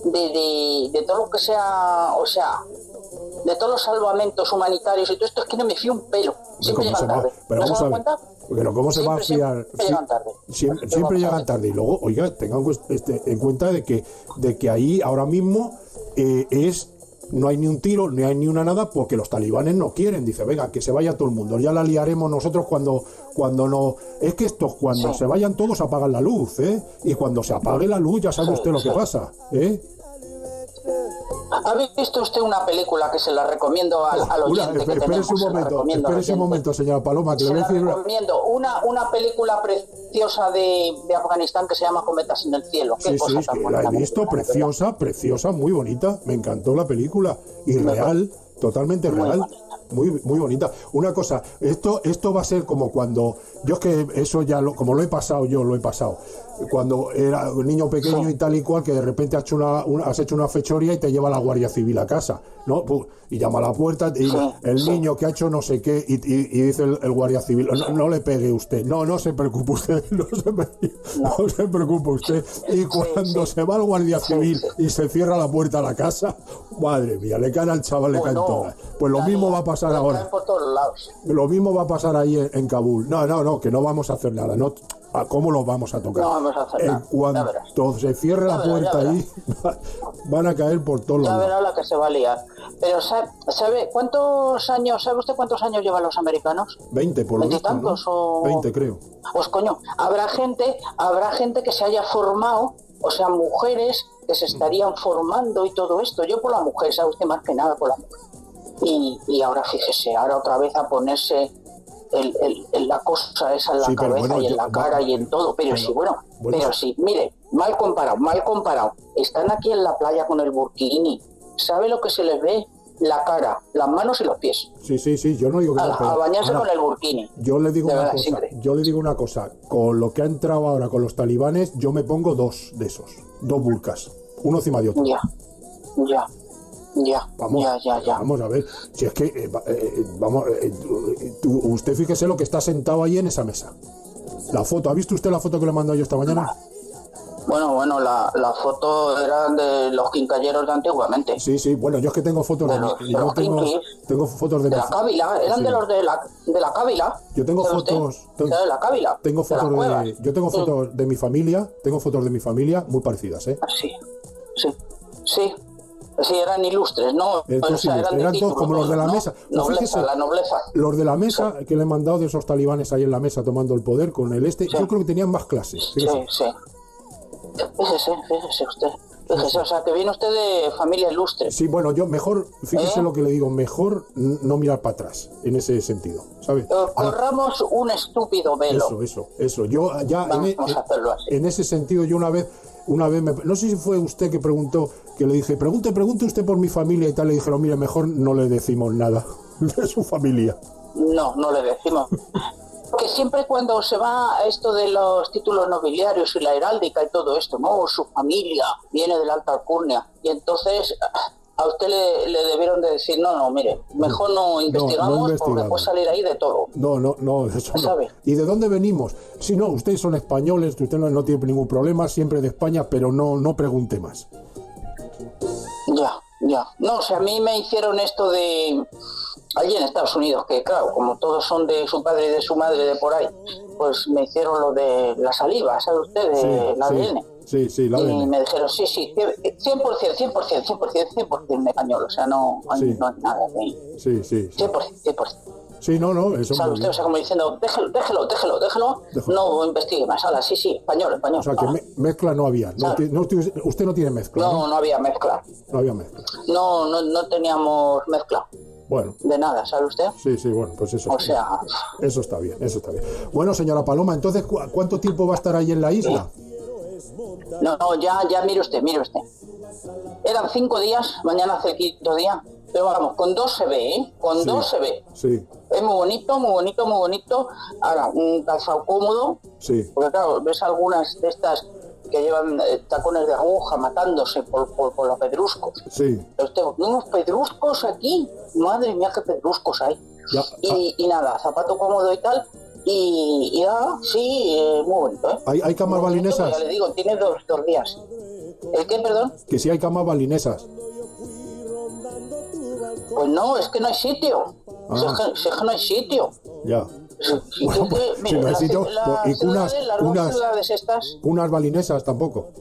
de todo lo que sea, o sea, de todos los salvamentos humanitarios y todo esto, es que no me fío un pelo. Siempre llegan tarde. Pero vamos a ver, pero ¿cómo se va a fiar? Siempre llegan tarde. Y luego, oiga, tengan en cuenta de que ahí ahora mismo no hay ni un tiro, ni hay ni una nada, porque los talibanes no quieren. Dice, venga, que se vaya todo el mundo. Ya la liaremos nosotros cuando no... Es que estos, cuando se vayan todos, apagan la luz, ¿eh? Y cuando se apague la luz, ya sabe usted lo que pasa, ¿eh? ¿Ha visto usted una película que se la recomiendo al oyente que tenemos? Espérese un momento, señora Paloma, que le voy a decir... recomiendo una película preciosa de Afganistán que se llama Cometas en el cielo. Sí, la he visto, preciosa, muy bonita. Me encantó la película. Y real, totalmente real. Muy, muy bonita. Una cosa, esto va a ser como cuando... Yo es que eso ya, como lo he pasado. Cuando era un niño pequeño y tal y cual, que de repente has hecho una fechoría y te lleva la Guardia Civil a casa, ¿no? Y llama a la puerta y el niño que ha hecho no sé qué y dice el Guardia Civil, no le pegue usted, no se preocupe usted, no se preocupe usted. Y cuando se va el Guardia Civil y se cierra la puerta a la casa, madre mía, le caen al chaval, le caen todas. Pues lo mismo va a pasar ahora. Por todos lados. Lo mismo va a pasar ahí en Kabul. No, que no vamos a hacer nada, no. ¿Cómo lo vamos a tocar? No vamos a hacer nada. Cuando se cierre la puerta ahí, van a caer por todos lados. Ya verá la que se va a liar. Pero ¿sabe usted cuántos años llevan los americanos? 20, por lo visto, tantos, ¿no? o... 20, creo. Pues coño, habrá gente que se haya formado o sea, mujeres que se estarían formando y todo esto. Yo por la mujer, sabe usted, más que nada por la mujer. Y ahora fíjese, ahora otra vez a ponerse la cosa esa en la cabeza y en la cara y en todo, pero sí, pero sí, mire, mal comparado. Están aquí en la playa con el burkini, ¿sabe lo que se les ve? La cara, las manos y los pies. Sí, yo no digo que a bañarse con el burkini. Yo le digo una cosa, con lo que ha entrado ahora con los talibanes, yo me pongo dos burkas, uno encima de otro. Vamos a ver, si es que usted fíjese lo que está sentado ahí en esa mesa. La foto, ¿ha visto usted la foto que le he mandado yo esta mañana? Bueno, la foto era de los quincalleros de antiguamente. Sí, bueno, yo es que tengo fotos tengo fotos de la Cávila, eran de los de la Cávila. Yo tengo fotos de la Cávila. Tengo fotos de mi familia, muy parecidas, ¿eh? Sí, eran ilustres, ¿no? Eran todos como los de la mesa. Nobleza, la nobleza. Los de la mesa que le he mandado de esos talibanes ahí en la mesa tomando el poder con el yo creo que tenían más clases. Sí. Fíjese usted. O sea, que viene usted de familia ilustre. Sí, bueno, yo mejor, fíjese lo que le digo, mejor no mirar para atrás, en ese sentido, ¿sabe? Corramos un estúpido velo. Eso. Yo ya vamos a hacerlo así. En ese sentido, yo una vez no sé si fue usted que preguntó, que le dije, pregunte usted por mi familia y tal, le dijeron, mire, mejor no le decimos nada de su familia. No le decimos. Que siempre cuando se va a esto de los títulos nobiliarios y la heráldica y todo esto, ¿no? Su familia viene de la alta alcurnia y entonces a usted le debieron de decir, no, mire, mejor no investigamos porque puede salir ahí de todo. No, eso no. ¿Y de dónde venimos? Si no, ustedes son españoles, usted no tiene ningún problema, siempre de España, pero no pregunte más. Ya. No, o sea, a mí me hicieron esto de allí en Estados Unidos, que claro, como todos son de su padre y de su madre de por ahí, pues me hicieron lo de la saliva, ¿sabe usted? De la ADN. Sí, la ADN. Y me dijeron, 100% español, o sea, no hay nada de... Sí. 100%. Sí, no, eso... ¿Sabe usted? O sea, como diciendo, déjelo, no investigue más. Ahora, sí, español. O sea, que mezcla no había. Usted no tiene mezcla. No había mezcla. No teníamos mezcla. Bueno. De nada, ¿sabe usted? Sí, bueno, pues eso. O sea... Eso está bien. Bueno, señora Paloma, entonces, ¿cuánto tiempo va a estar ahí en la isla? No, ya mire usted. Eran 5 días, mañana hace el 5º día. Pero vamos, con 2 se ve, ¿eh? Con 2 se ve. Sí. Es muy bonito. Ahora, un calzado cómodo. Sí. Porque claro, ves algunas de estas que llevan tacones de aguja matándose por los pedruscos. Sí. Pero tengo unos pedruscos aquí. Madre mía, qué pedruscos hay. Ya. Y nada, zapato cómodo y tal. Y nada, sí, muy bonito, ¿eh? ¿Hay camas balinesas? Ya le digo, tiene 2 días. ¿El qué, perdón? Que sí hay camas balinesas. Pues no, es que no hay sitio. Es que no hay sitio. Ya. Mire, no hay sitio. Y las dos ciudades estas. Unas balinesas tampoco.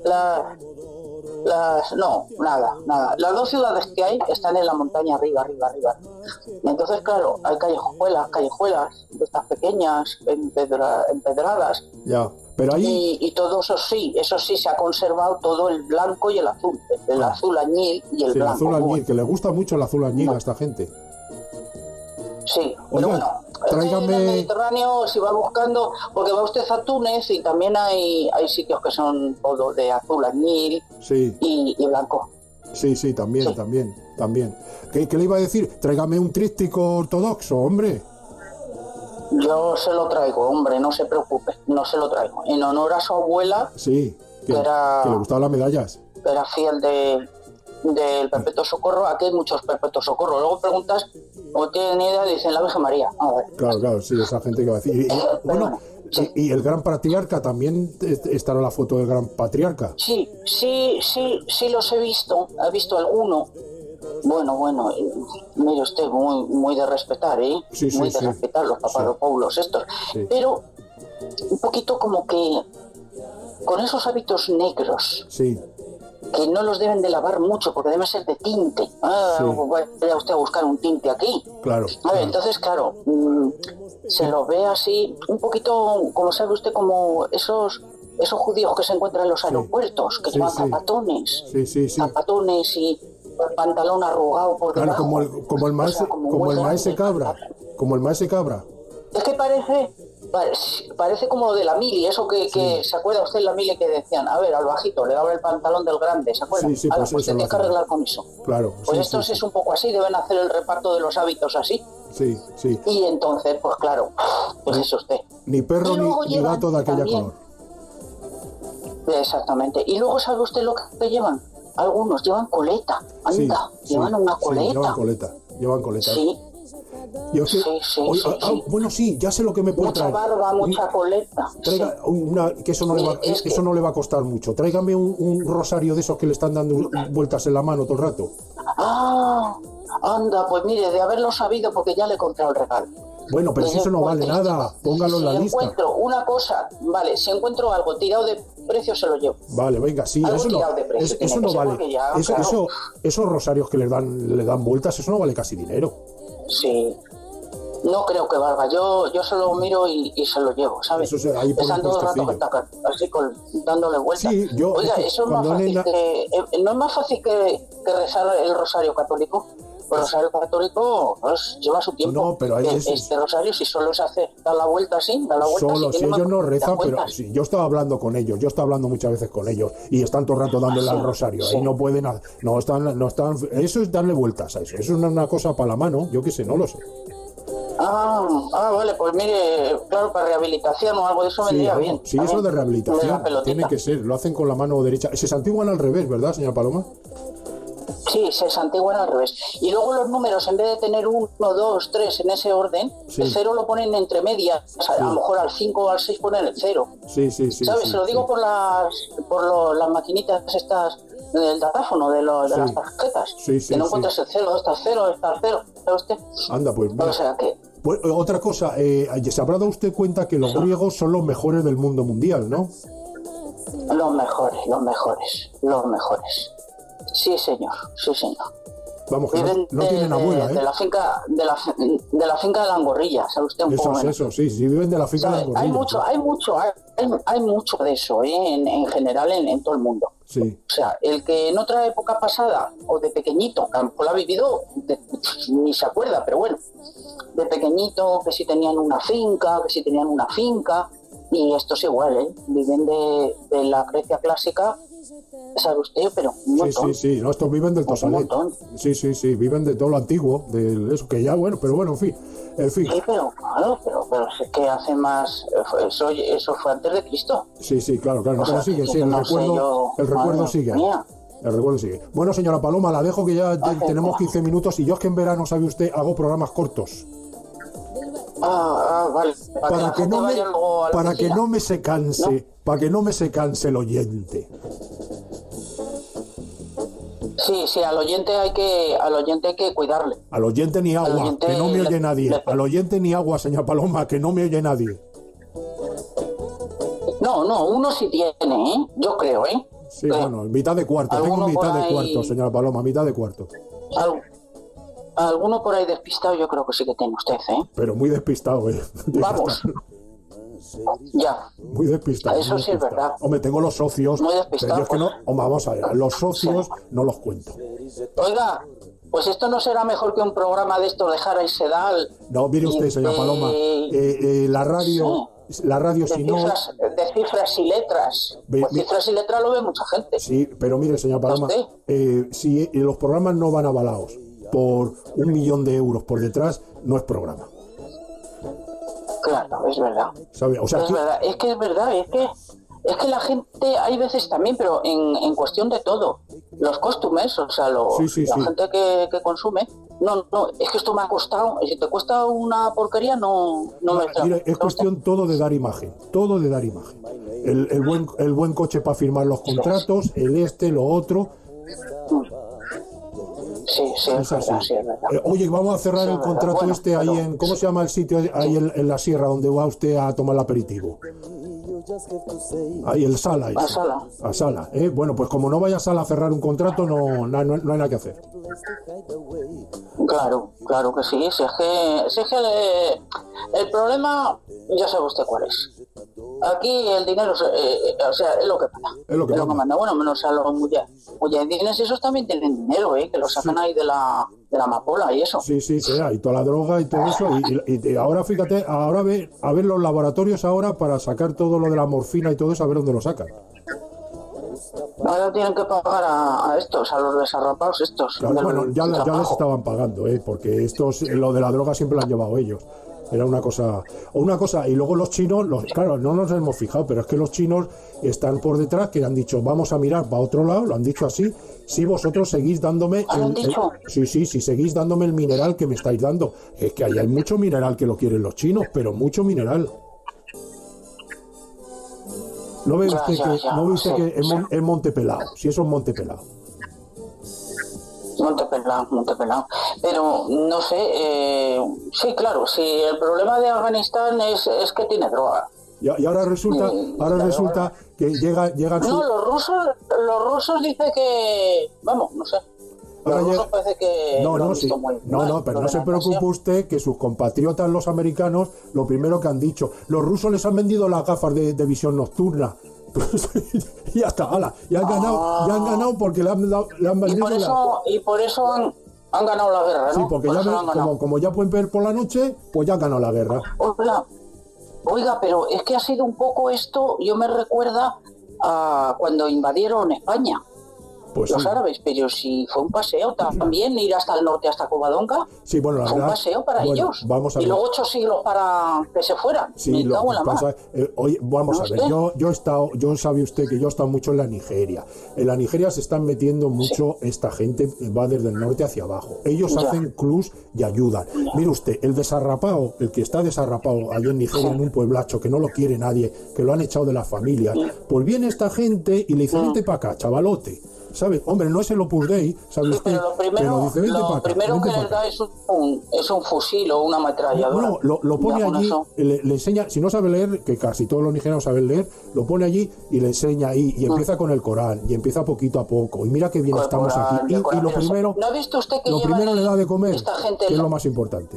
No, nada. Las 2 ciudades que hay están en la montaña arriba. Entonces, claro, hay callejuelas de estas pequeñas, empedradas. Ya. Pero ahí... Y todo eso sí se ha conservado todo el blanco y el azul. El azul añil y el blanco. El azul añil, que le gusta mucho el azul añil a esta gente. Sí, pero bueno, tráigame... en el Mediterráneo, si va buscando, porque va usted a Túnez y también hay sitios que son todo de azul añil y blanco. Sí, también. ¿Qué le iba a decir? Tráigame un tríptico ortodoxo, hombre. Yo se lo traigo, hombre, no se preocupe, se lo traigo. En honor a su abuela, que le gustaban las medallas. Que era fiel del Perpetuo Socorro. Aquí hay muchos Perpetuos Socorro. Luego preguntas, no tienen ni idea, dicen la Virgen María. Claro, sí, esa gente que va a decir. Y el Gran Patriarca, también estará la foto del Gran Patriarca. Sí, los he visto alguno. Bueno, mire usted, muy de respetar, ¿eh? Muy de respetar los papadopoulos estos. Sí. Pero un poquito como que con esos hábitos negros. Sí. Que no los deben de lavar mucho porque deben ser de tinte. Vaya usted a buscar un tinte aquí. Claro. Entonces, claro, se los ve así, un poquito, como sabe usted, como esos esos judíos que se encuentran en los aeropuertos, que llevan zapatones, zapatones y pantalón arrugado por claro, debajo. como el maese Cabra. Como el maese Cabra. Es que parece como lo de la mili, eso que ¿se acuerda usted la mili que decían? A ver, al bajito, le daba el pantalón del grande, ¿se acuerda? Sí, pues tenía que arreglar con eso. Claro. Pues estos es un poco así, deben hacer el reparto de los hábitos así. Sí. Y entonces, pues claro, pues es usted. Ni perro ni gato de aquella también, color. Exactamente. Y luego, ¿sabe usted lo que llevan? Algunos llevan coleta. Anda, llevan una coleta. Llevan coleta. Sí. Bueno, sí, ya sé lo que me puede traer. Mucha barba, mucha coleta. Traiga que eso no le va a costar mucho. Tráigame un rosario de esos que le están dando vueltas en la mano todo el rato. Anda, pues mire, de haberlo sabido, porque ya le he comprado el regalo. Bueno, pero si eso no vale nada, póngalo en la lista. Si encuentro una cosa, vale, si encuentro algo tirado de precio, se lo llevo. Vale, venga, sí, algo eso no vale. Esos rosarios que le dan vueltas, eso no vale casi dinero. Sí. No creo que valga. Yo se lo miro y se lo llevo, ¿sabes? Eso ahí por Están todo el rato así dándole vueltas. Sí, oiga, eso es más fácil no es más fácil que rezar el rosario católico. El rosario católico pues, lleva su tiempo. No, pero este rosario, si solo se hace, da la vuelta así, Solo, si ellos no rezan, pero sí, yo estaba hablando con ellos, muchas veces con ellos, y están todo el rato dándole al rosario, y no pueden, no están, eso es darle vueltas a eso es una cosa para la mano, yo qué sé, no lo sé. Vale, pues mire, claro, para rehabilitación o algo de eso vendría bien. Sí, eso de rehabilitación, tiene que ser, lo hacen con la mano derecha, se santiguan al revés, ¿verdad, señora Paloma? Sí, se santiguan al revés. Y luego los números, en vez de tener 1, 2, 3 en ese orden, el 0 lo ponen entre medias. A lo mejor al 5 o al 6 ponen el 0. Sí. ¿Sabes? Se lo digo por las maquinitas estas del datáfono, de las tarjetas. Que no encuentras el 0, está el 0, está el 0. ¿Sabe usted? Anda, pues mira. O sea que... Pues, otra cosa, se habrá dado usted cuenta que los griegos son los mejores del mundo mundial, ¿no? Los mejores. Sí, señor. Vamos, que no tienen abuela, de la finca de la Langorrilla, ¿sabe usted? Eso, sí, viven de la finca de la Langorrilla. Hay mucho de eso, en general en todo el mundo. Sí. O sea, el que en otra época pasada, o de pequeñito, a lo mejor lo ha vivido, ni se acuerda, pero bueno, de pequeñito, que si tenían una finca, y esto es igual, viven de la Grecia clásica, ¿sabe usted? Pero un montón. Sí, no, estos viven del Tosalet. Sí, viven de todo lo antiguo, de eso que ya, bueno, pero bueno, en fin. Sí, pero claro, pero es que hace más, eso fue antes de Cristo. Sí, claro, no, pero sigue, el recuerdo sigue. El recuerdo sigue. Bueno, señora Paloma, la dejo que ya tenemos 15 minutos y yo es que en verano, sabe usted, hago programas cortos. Vale. Para que no me se canse, para que no me se canse el oyente. Sí, al oyente hay que cuidarle. Al oyente ni agua, que no me oye nadie. Al oyente ni agua, señora Paloma, que no me oye nadie. No, uno sí tiene, yo creo, Sí, bueno, mitad de cuarto. Tengo mitad de cuarto, señora Paloma, mitad de cuarto. Alguno por ahí despistado yo creo que sí que tiene usted, Pero muy despistado, Vamos. Ya. Muy despistado. Eso sí es verdad. Hombre, tengo los socios. Muy despistado. Pero es que no, vamos a ver, los socios no los cuento. Oiga, pues esto no será mejor que un programa de esto de Jara y Sedal. No, mire usted, señora Paloma, la radio... Sí. La radio, si no... De cifras y letras. Cifras y letras lo ve mucha gente. Sí, pero mire, señora Paloma, si los programas no van avalados por 1 millón de euros por detrás, no es programa. Claro, es verdad. ¿Sabe? O sea, es que la gente, hay veces también, pero en cuestión de todo, los costumers, o sea, la gente que consume, no, es que esto me ha costado, si te cuesta una porquería, no me está. Mira, es cuestión todo de dar imagen, el buen coche para firmar los contratos, lo otro. Sí, es verdad. Oye, vamos a cerrar el contrato ahí en... ¿Cómo se llama el sitio ahí en la sierra donde va usted a tomar el aperitivo? Ahí, el Sala. A Sala. Bueno, pues como no vaya a Sala a cerrar un contrato, no hay nada que hacer. Claro que sí. Si es que el problema, ya sabe usted cuál es. aquí el dinero, o sea, es lo que manda. Es lo que manda. Bueno, menos a los mujahidines, esos también tienen dinero, que lo sacan ahí de la amapola y eso. Sí, y toda la droga y todo eso. Y ahora, fíjate, ahora a ver los laboratorios ahora para sacar todo lo de la morfina y todo eso, a ver dónde lo sacan. Ahora tienen que pagar a estos, a los desarrapados estos. Claro, bueno, ya les estaban pagando, porque estos, lo de la droga siempre lo han llevado ellos. Era una cosa, y luego los chinos, claro, no nos hemos fijado, pero es que los chinos están por detrás, que han dicho, vamos a mirar para otro lado, lo han dicho así, si vosotros seguís dándome, si seguís dándome el mineral que me estáis dando, es que ahí hay mucho mineral que lo quieren los chinos, pero mucho mineral. ¿No ve usted que es Monte Pelado? Si eso es Monte Pelado. Monte Pelado. Pero no sé, sí, claro, si el problema de Afganistán es que tiene droga. Y ahora resulta que llega No, los rusos dicen que, vamos, no sé. Los rusos parece que pero no se preocupe usted que sus compatriotas los americanos, lo primero que han dicho, los rusos les han vendido las gafas de visión nocturna. Y ya está, ya han ganado porque le han vendido. Y por eso han ganado la guerra, ¿no? Sí, porque como ya pueden ver por la noche, pues ya han ganado la guerra. Oiga, pero es que ha sido un poco esto, yo me recuerda a cuando invadieron España. Pues los árabes, pero si fue un paseo también ir hasta el norte, hasta Covadonga, sí, bueno, fue un paseo para ellos. Vamos a ver. Y luego 8 siglos para que se fueran. Sí, vamos a ver, yo sabe usted que yo he estado mucho en la Nigeria. En la Nigeria se están metiendo mucho esta gente, va desde el norte hacia abajo. Ellos hacen clubs y ayudan. Mire usted, el que está desarrapado allá en Nigeria, en un pueblacho, que no lo quiere nadie, que lo han echado de las familias, pues viene esta gente y le dice, vente para acá, chavalote. ¿Sabe? Hombre, no es el Opus Dei, ¿sabe usted? Pero lo primero que les da es un fusil o una ametralladora. Bueno, lo pone allí, le enseña, si no sabe leer, que casi todos los nigerianos saben leer, lo pone allí y le enseña ahí, y empieza con el Corán, y empieza poquito a poco, y mira qué bien estamos aquí. Y lo primero, ¿no ha visto usted que le da de comer, que es lo más importante.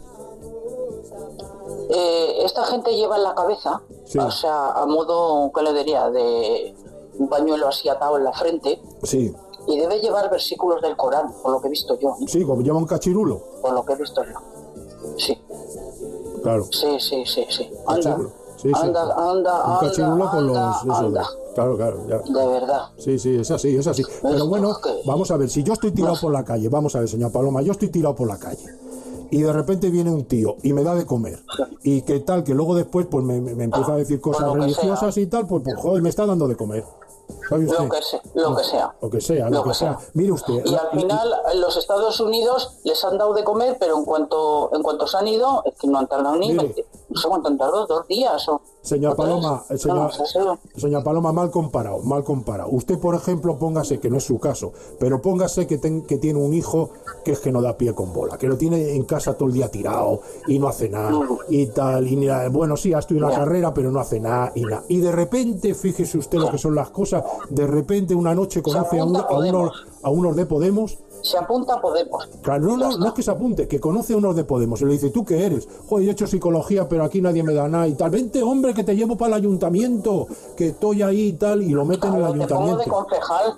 Esta gente lleva en la cabeza, o sea, a modo, ¿qué le diría? De un pañuelo así atado en la frente. Sí. Y debe llevar versículos del Corán, por lo que he visto yo. Sí, como lleva un cachirulo. Por lo que he visto yo. Sí. Claro. Sí. Anda. Un cachirulo con los... Anda. Claro, ya. De verdad. Sí, es así. Pero bueno, vamos a ver, si yo estoy tirado por la calle, vamos a ver, señor Paloma, yo estoy tirado por la calle. Y de repente viene un tío y me da de comer. Y que tal, que luego después pues me empieza a decir cosas religiosas y tal, pues joder, me está dando de comer. ¿Sabe usted? Lo que sea. Mire usted. Y al final los Estados Unidos les han dado de comer, pero en cuanto se han ido, es que no han tardado ni... No sé cuánto han tardado, 2 días o... Señor Paloma, señor Paloma, mal comparado. Usted, por ejemplo, póngase, que no es su caso, pero póngase que tiene un hijo que es que no da pie con bola, que lo tiene en casa todo el día tirado y no hace nada y tal, y bueno, sí, ha estudiado una carrera, pero no hace nada y nada. Y de repente, fíjese usted lo que son las cosas, de repente una noche conoce a unos de Podemos. Se apunta a Podemos. Claro, no es que se apunte, que conoce a unos de Podemos y le dice, ¿tú qué eres? Joder, yo he hecho psicología, pero aquí nadie me da nada y tal. Vente, hombre, que te llevo para el ayuntamiento, que estoy ahí y tal, y lo mete en el ayuntamiento. Te pongo de concejal.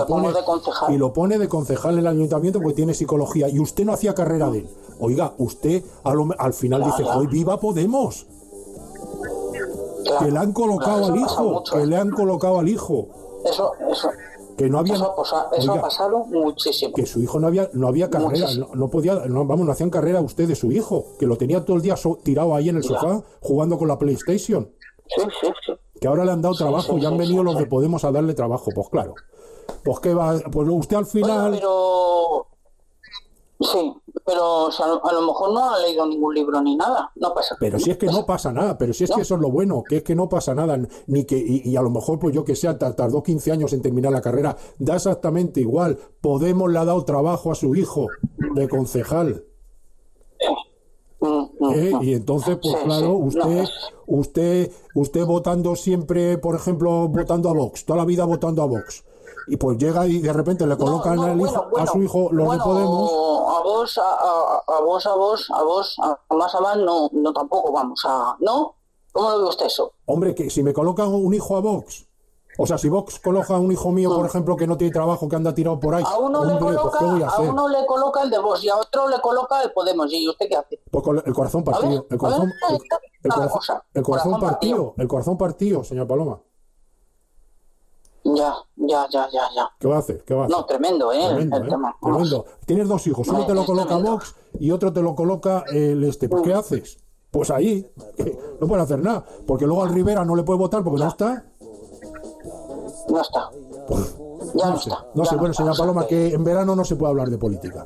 Y lo pone de concejal en el ayuntamiento porque tiene psicología. Y usted no hacía carrera de él. Oiga, usted al final dice, joder, ¡viva Podemos! Claro, que le han colocado al hijo. Eso. Que no había, eso ha pasado muchísimo. Que su hijo no había carrera, no hacían carrera usted de su hijo, que lo tenía todo el día tirado ahí en el sofá jugando con la PlayStation. Sí. Que ahora le han dado trabajo y han venido los de Podemos a darle trabajo, pues claro. Pues que va, pues usted al final. Bueno, pero o sea, a lo mejor no ha leído ningún libro ni nada, no pasa nada. Pero si es que no pasa nada, que eso es lo bueno, que es que no pasa nada, ni que y a lo mejor, pues yo que sé, tardó 15 años en terminar la carrera, da exactamente igual. Podemos le ha dado trabajo a su hijo de concejal. Y entonces, pues claro, usted votando siempre, por ejemplo, votando a Vox, toda la vida votando a Vox. Y pues llega y de repente le colocan a su hijo los de Podemos. A vos, más no tampoco vamos a... ¿No? ¿Cómo lo ve usted eso? Hombre, que si me colocan un hijo a Vox, o sea, si Vox coloca a un hijo mío, por ejemplo, que no tiene trabajo, que anda tirado por ahí, A uno, hombre, le pues, coloca, ¿qué voy a hacer? le coloca el de Vox y a otro le coloca el Podemos. ¿Y usted qué hace? Pues con el corazón partido. El corazón partido, señor Paloma. Ya. ¿Qué va a hacer? No, tremendo, Tremendo, el tema. tremendo. Tienes dos hijos, uno te lo coloca Vox y otro te lo coloca el este. Pues, ¿qué haces? Pues ahí, no puede hacer nada, porque luego al Rivera no le puede votar porque no está. No está. Pues, Ya no no sé, está. no Ya sé, no bueno, está. señor O sea Paloma, que- que en verano no se puede hablar de política.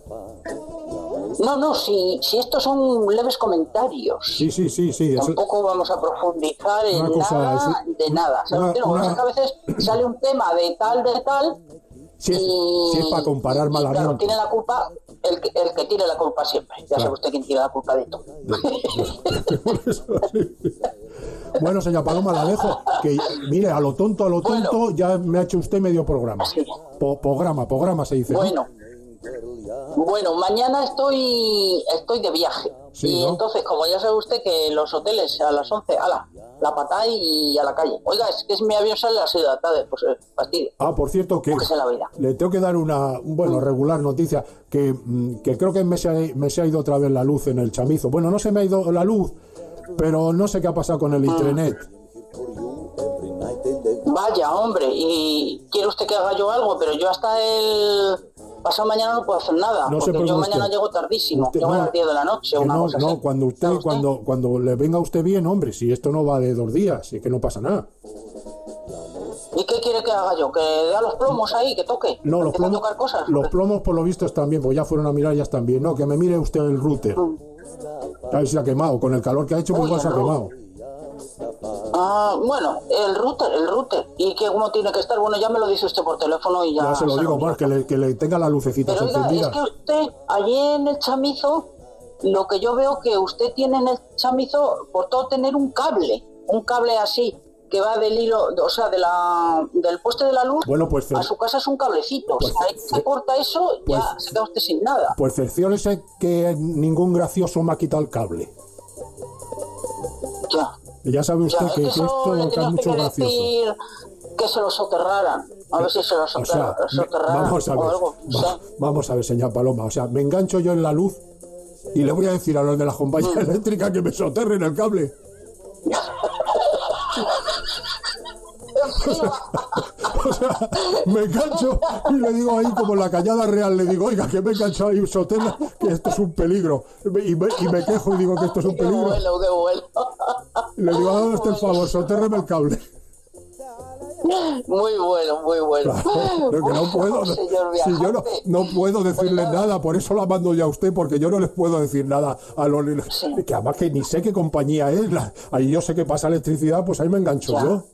No, si estos son leves comentarios. Sí. Eso, Tampoco vamos a profundizar en Una cosa, nada de nada. ¿Sabes? Lo que pasa es que a veces sale un tema de tal, si es para comparar y, malamente. claro, tiene la culpa el que tiene la culpa siempre. Ya sabe usted quién tiene la culpa de todo. Por eso, sí. Bueno, señor Paloma, la dejo. Que mire, a lo tonto, ya me ha hecho usted medio programa. Sí. Programa se dice. ¿no? Bueno, mañana estoy de viaje. Sí, y ¿no? entonces, como ya sabe usted que los hoteles a las 11, la patá y a la calle. Oiga, es que mi avión sale a las 6 de la tarde, pues fastidio. Por cierto, que Porque se la vida. le tengo que dar una, regular noticia, que creo que me se ha ido otra vez la luz en el chamizo. Bueno, no se me ha ido la luz, pero no sé qué ha pasado con el internet. Vaya, hombre, y quiere usted que haga yo algo, pero yo hasta el pasado mañana no puedo hacer nada, No se porque yo preocupe mañana usted. llego tardísimo, Usted- llego a no, las 10 de la noche, Que una no, cosa así. cuando le venga a usted bien, hombre, si esto no va de 2 días, si es que no pasa nada. ¿Y qué quiere que haga yo? ¿Que dé a los plomos ahí, que toque? No, los ¿Empiece a plomos, tocar cosas? los plomos por lo visto están bien, pues ya fueron a mirar, ya están bien. No, que me mire usted el router. A ver si se ha quemado, con el calor que ha hecho, pues Oye, igual se ha no. quemado. Bueno, el router. ¿Y cómo tiene que estar? Bueno, ya me lo dice usted por teléfono y ya... Ya se lo digo, miro. pues que le tenga las lucecitas Pero oiga, es encendidas. que usted, allí en el chamizo, lo que yo veo que usted tiene en el chamizo, por todo tener un cable así, que va del hilo, o sea, del poste de la luz, Bueno, pues a su casa es un cablecito. pues, o sea, ahí se corta eso, ya se queda usted sin nada. Pues cerciónese que ningún gracioso me ha quitado el cable. Ya. Y ya sabe usted Es que eso esto le que tenía es mucho que gracioso. decir que se lo soterraran. A ver si se lo O sea, soterraran vamos a o ver, algo. Sí. vamos a ver, señor Paloma. O sea, me engancho yo en la luz y le voy a decir a los de la compañía eléctrica que me soterren el cable. O sea, me engancho y le digo ahí como en la Cañada Real, le digo, oiga, que me he enganchado ahí, soterra, que esto es un peligro. Y me quejo y digo que esto es un Qué peligro. bueno. Y le digo, hágame usted el favor, sotérreme el cable. Muy bueno. Claro, pero que no puedo, Señor si yo viajante. no puedo decirle Pues nada, por eso la mando ya a usted, porque yo no les puedo decir nada a los que además que ni sé qué compañía es, ahí yo sé que pasa electricidad, pues ahí me engancho Ya. yo.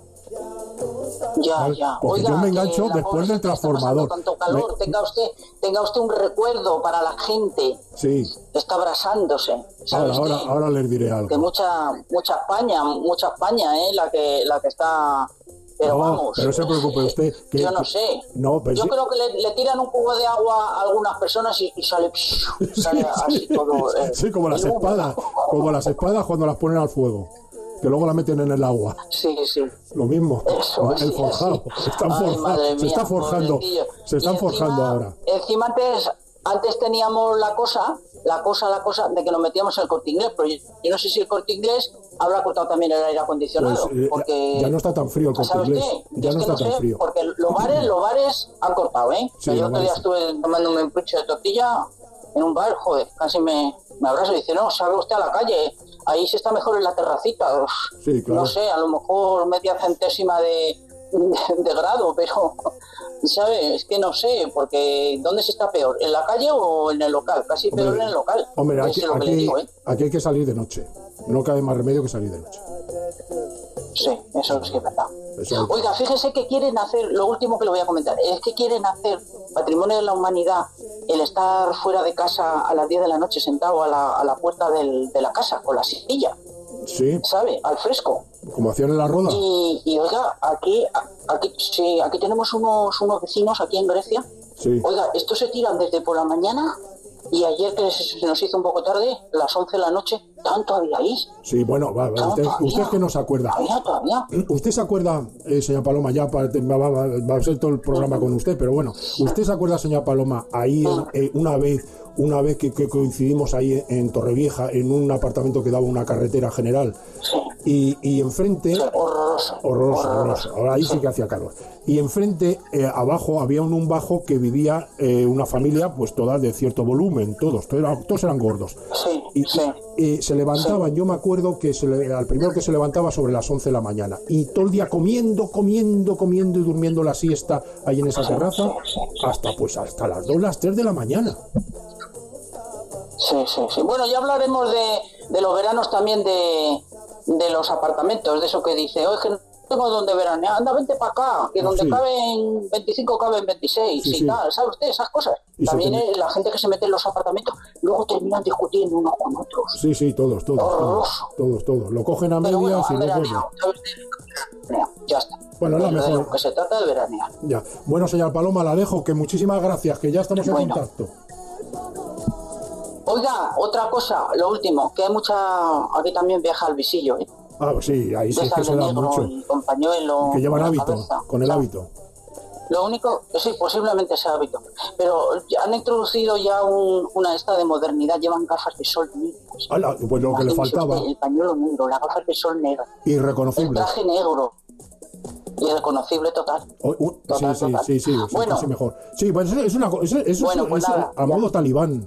Ya. Porque yo me engancho la después del pobrecita está pasando transformador. Tanto calor, tenga usted un recuerdo para la gente Sí, que está abrazándose. ¿sabe usted? ahora les diré Que algo. mucha España, la que está. Pero No, vamos. pero no se preocupe usted. Que, yo no sé. No, pero Yo sí- creo que le tiran un cubo de agua a algunas personas y sale así todo. Sí, como las el humo. espadas cuando las ponen al fuego, que luego la meten en el agua. Sí. Lo mismo, Eso, el sí, forjado. así. Están Ay, forjados, madre se mía, está forjando, pobrecillo. se están Y forjando ahora. Encima antes teníamos la cosa de que nos metíamos en el Corte Inglés, pero yo no sé si el Corte Inglés habrá cortado también el aire acondicionado. Pues, porque ya no está tan frío el Corte ¿sabe Inglés. usted? Ya Es no que está tan sé, frío. Porque los bares han cortado, ¿eh? Sí, yo los otro día bares. estuve tomándome un pucho de tortilla en un bar, joder, casi me abrazo y dice, no, salga usted a la calle, ahí se está mejor en la terracita. Uf, Sí, claro. No sé, a lo mejor media centésima de grado, pero, ¿sabe? Es que no sé, porque ¿dónde se está peor? ¿En la calle o en el local? Casi peor Hombre, en el local. Hombre, Eso aquí, es lo que le digo, ¿eh? aquí hay que salir de noche. No cabe más remedio que salir de noche. Sí, eso es que es verdad. Eso- Oiga, fíjese que quieren hacer, lo último que le voy a comentar, es que quieren hacer patrimonio de la humanidad el estar fuera de casa a las 10 de la noche sentado a la puerta de la casa con la silla, Sí, ¿sabe? Al fresco. como hacían en la roda. Y oiga, aquí tenemos unos vecinos aquí en Grecia. Sí. Oiga, estos se tiran desde por la mañana Y ayer que se nos hizo un poco tarde, las 11 de la noche, ¿tanto había ahí? Sí, bueno, usted que no se acuerda. Todavía. ¿Usted se acuerda, señora Paloma, ya va a ser todo el programa con usted, pero bueno, ¿usted se acuerda, señora Paloma, ahí una vez que coincidimos ahí en Torrevieja, en un apartamento que daba una carretera general? Sí. Y enfrente... Sí, horroroso. Ahora ahí sí que hacía calor. Y enfrente, abajo, había un bajo que vivía una familia, pues toda de cierto volumen, todos eran gordos. Sí, y se levantaban, yo me acuerdo que al primero que se levantaba sobre las 11 de la mañana, y todo el día comiendo y durmiendo la siesta ahí en esa terraza, hasta las 2, las 3 de la mañana. Sí. Bueno, ya hablaremos de los veranos también de los apartamentos, de eso que dice, oye, que no tengo donde veranear, anda, vente para acá, que donde caben 25 caben 26 y tal, ¿sabe usted? Esas cosas. También la gente que se mete en los apartamentos luego terminan discutiendo unos con otros. Sí, todos. Lo cogen a medias y luego ya está. Bueno, la mejor. Que se trata de veranear. Ya. Bueno, señor Paloma, la dejo, que muchísimas gracias, que ya estamos en contacto. Oiga, otra cosa, lo último, que hay mucha... Aquí también viaja el visillo, ¿eh? Ah, sí, ahí sí que se da mucho. Con pañuelo, que llevan hábito, cabeza, con el hábito. Lo único, sí, posiblemente sea hábito, pero han introducido ya una esta de modernidad, llevan gafas de sol negras. Pues lo que le faltaba. El pañuelo negro, las gafas de sol negras. Irreconocible. El traje negro. Irreconocible total. Total. Sí, bueno, casi mejor. Sí, pues es una cosa, es a modo talibán.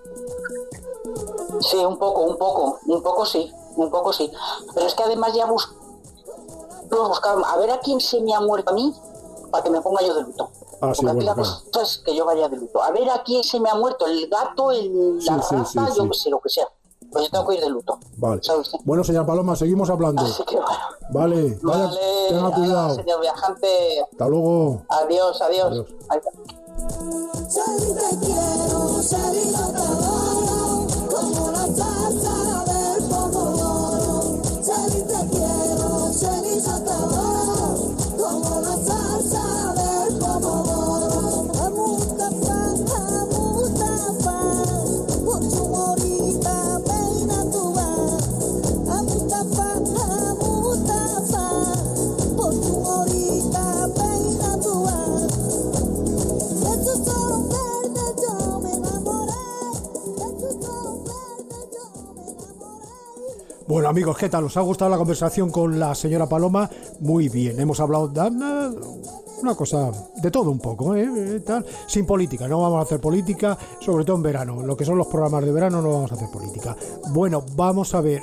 Sí, un poco sí. Pero es que además ya buscaron a ver a quién se me ha muerto a mí para que me ponga yo de luto. Porque aquí la cosa es que yo vaya de luto. A ver a quién se me ha muerto, el gato, la rata, yo que sé, lo que sea. Pues yo tengo que ir de luto. Vale. Bueno, señor Paloma, seguimos hablando. Así que bueno. Vale, tenga cuidado. Señor viajante. Hasta luego. Adiós. Como la salsa del pomodoro, te quiero, te adoro, como la salsa del pomodoro. Mustafa, por tu morita, peina tu va. Mustafa, por tu morita, peina tu va. De tus ojos verdes yo me enamoré. Bueno, amigos, ¿qué tal? ¿Os ha gustado la conversación con la señora Paloma? Muy bien, hemos hablado de una cosa, de todo un poco, tal, sin política, no vamos a hacer política, sobre todo en verano, lo que son los programas de verano no vamos a hacer política. Bueno, vamos a ver,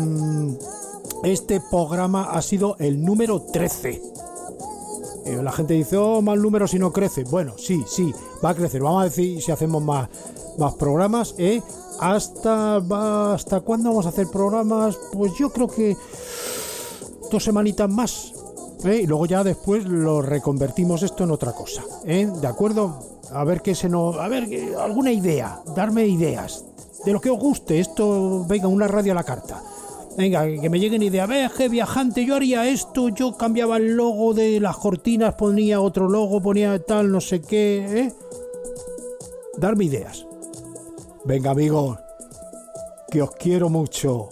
este programa ha sido el número 13. La gente dice, mal número si no crece. Bueno, sí, va a crecer, vamos a decir si hacemos más programas, ¿Hasta cuándo vamos a hacer programas? Pues yo creo que 2 semanitas más, y luego ya después lo reconvertimos esto en otra cosa, ¿de acuerdo? A ver alguna idea, darme ideas de lo que os guste. Esto, venga, una radio a la carta. Venga, que me lleguen ideas. Ve, que viajante, yo haría esto, yo cambiaba el logo de las cortinas, ponía otro logo, ponía tal, no sé qué, Darme ideas. Venga, amigos, que os quiero mucho.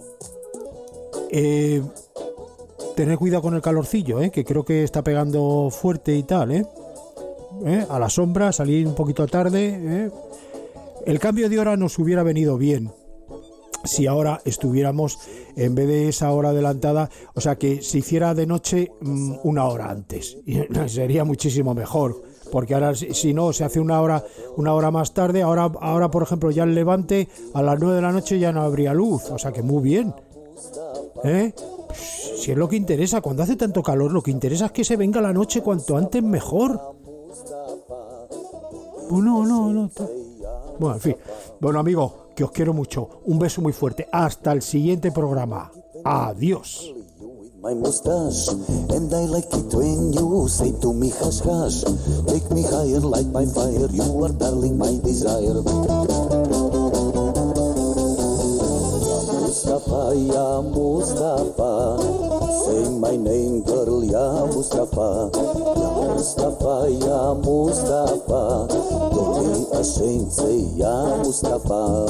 Tened cuidado con el calorcillo, que creo que está pegando fuerte y tal, a la sombra, salir un poquito tarde, El cambio de hora nos hubiera venido bien si ahora estuviéramos, en vez de esa hora adelantada, o sea, que se hiciera de noche 1 hora antes. Sería muchísimo mejor. Porque ahora, si no, se hace una hora más tarde. Ahora, por ejemplo, ya el Levante a las 9 de la noche ya no habría luz. O sea que muy bien. Si es lo que interesa, cuando hace tanto calor, lo que interesa es que se venga la noche cuanto antes mejor. No. Bueno, en fin. Bueno, amigos, que os quiero mucho. Un beso muy fuerte. Hasta el siguiente programa. Adiós. My mustache, and I like it when you say to me hush hush. Take me higher, light my fire. You are darling, my desire. Ya Mustafa, say my name, girl. Ya Mustafa, ya Mustafa, ya Mustafa. Don't be ashamed, say Ya Mustafa.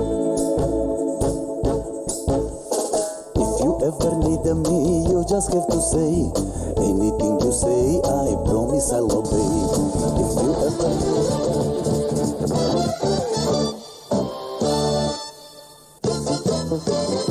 If you ever need me, you just have to say anything you say, I promise I'll obey. If you ever need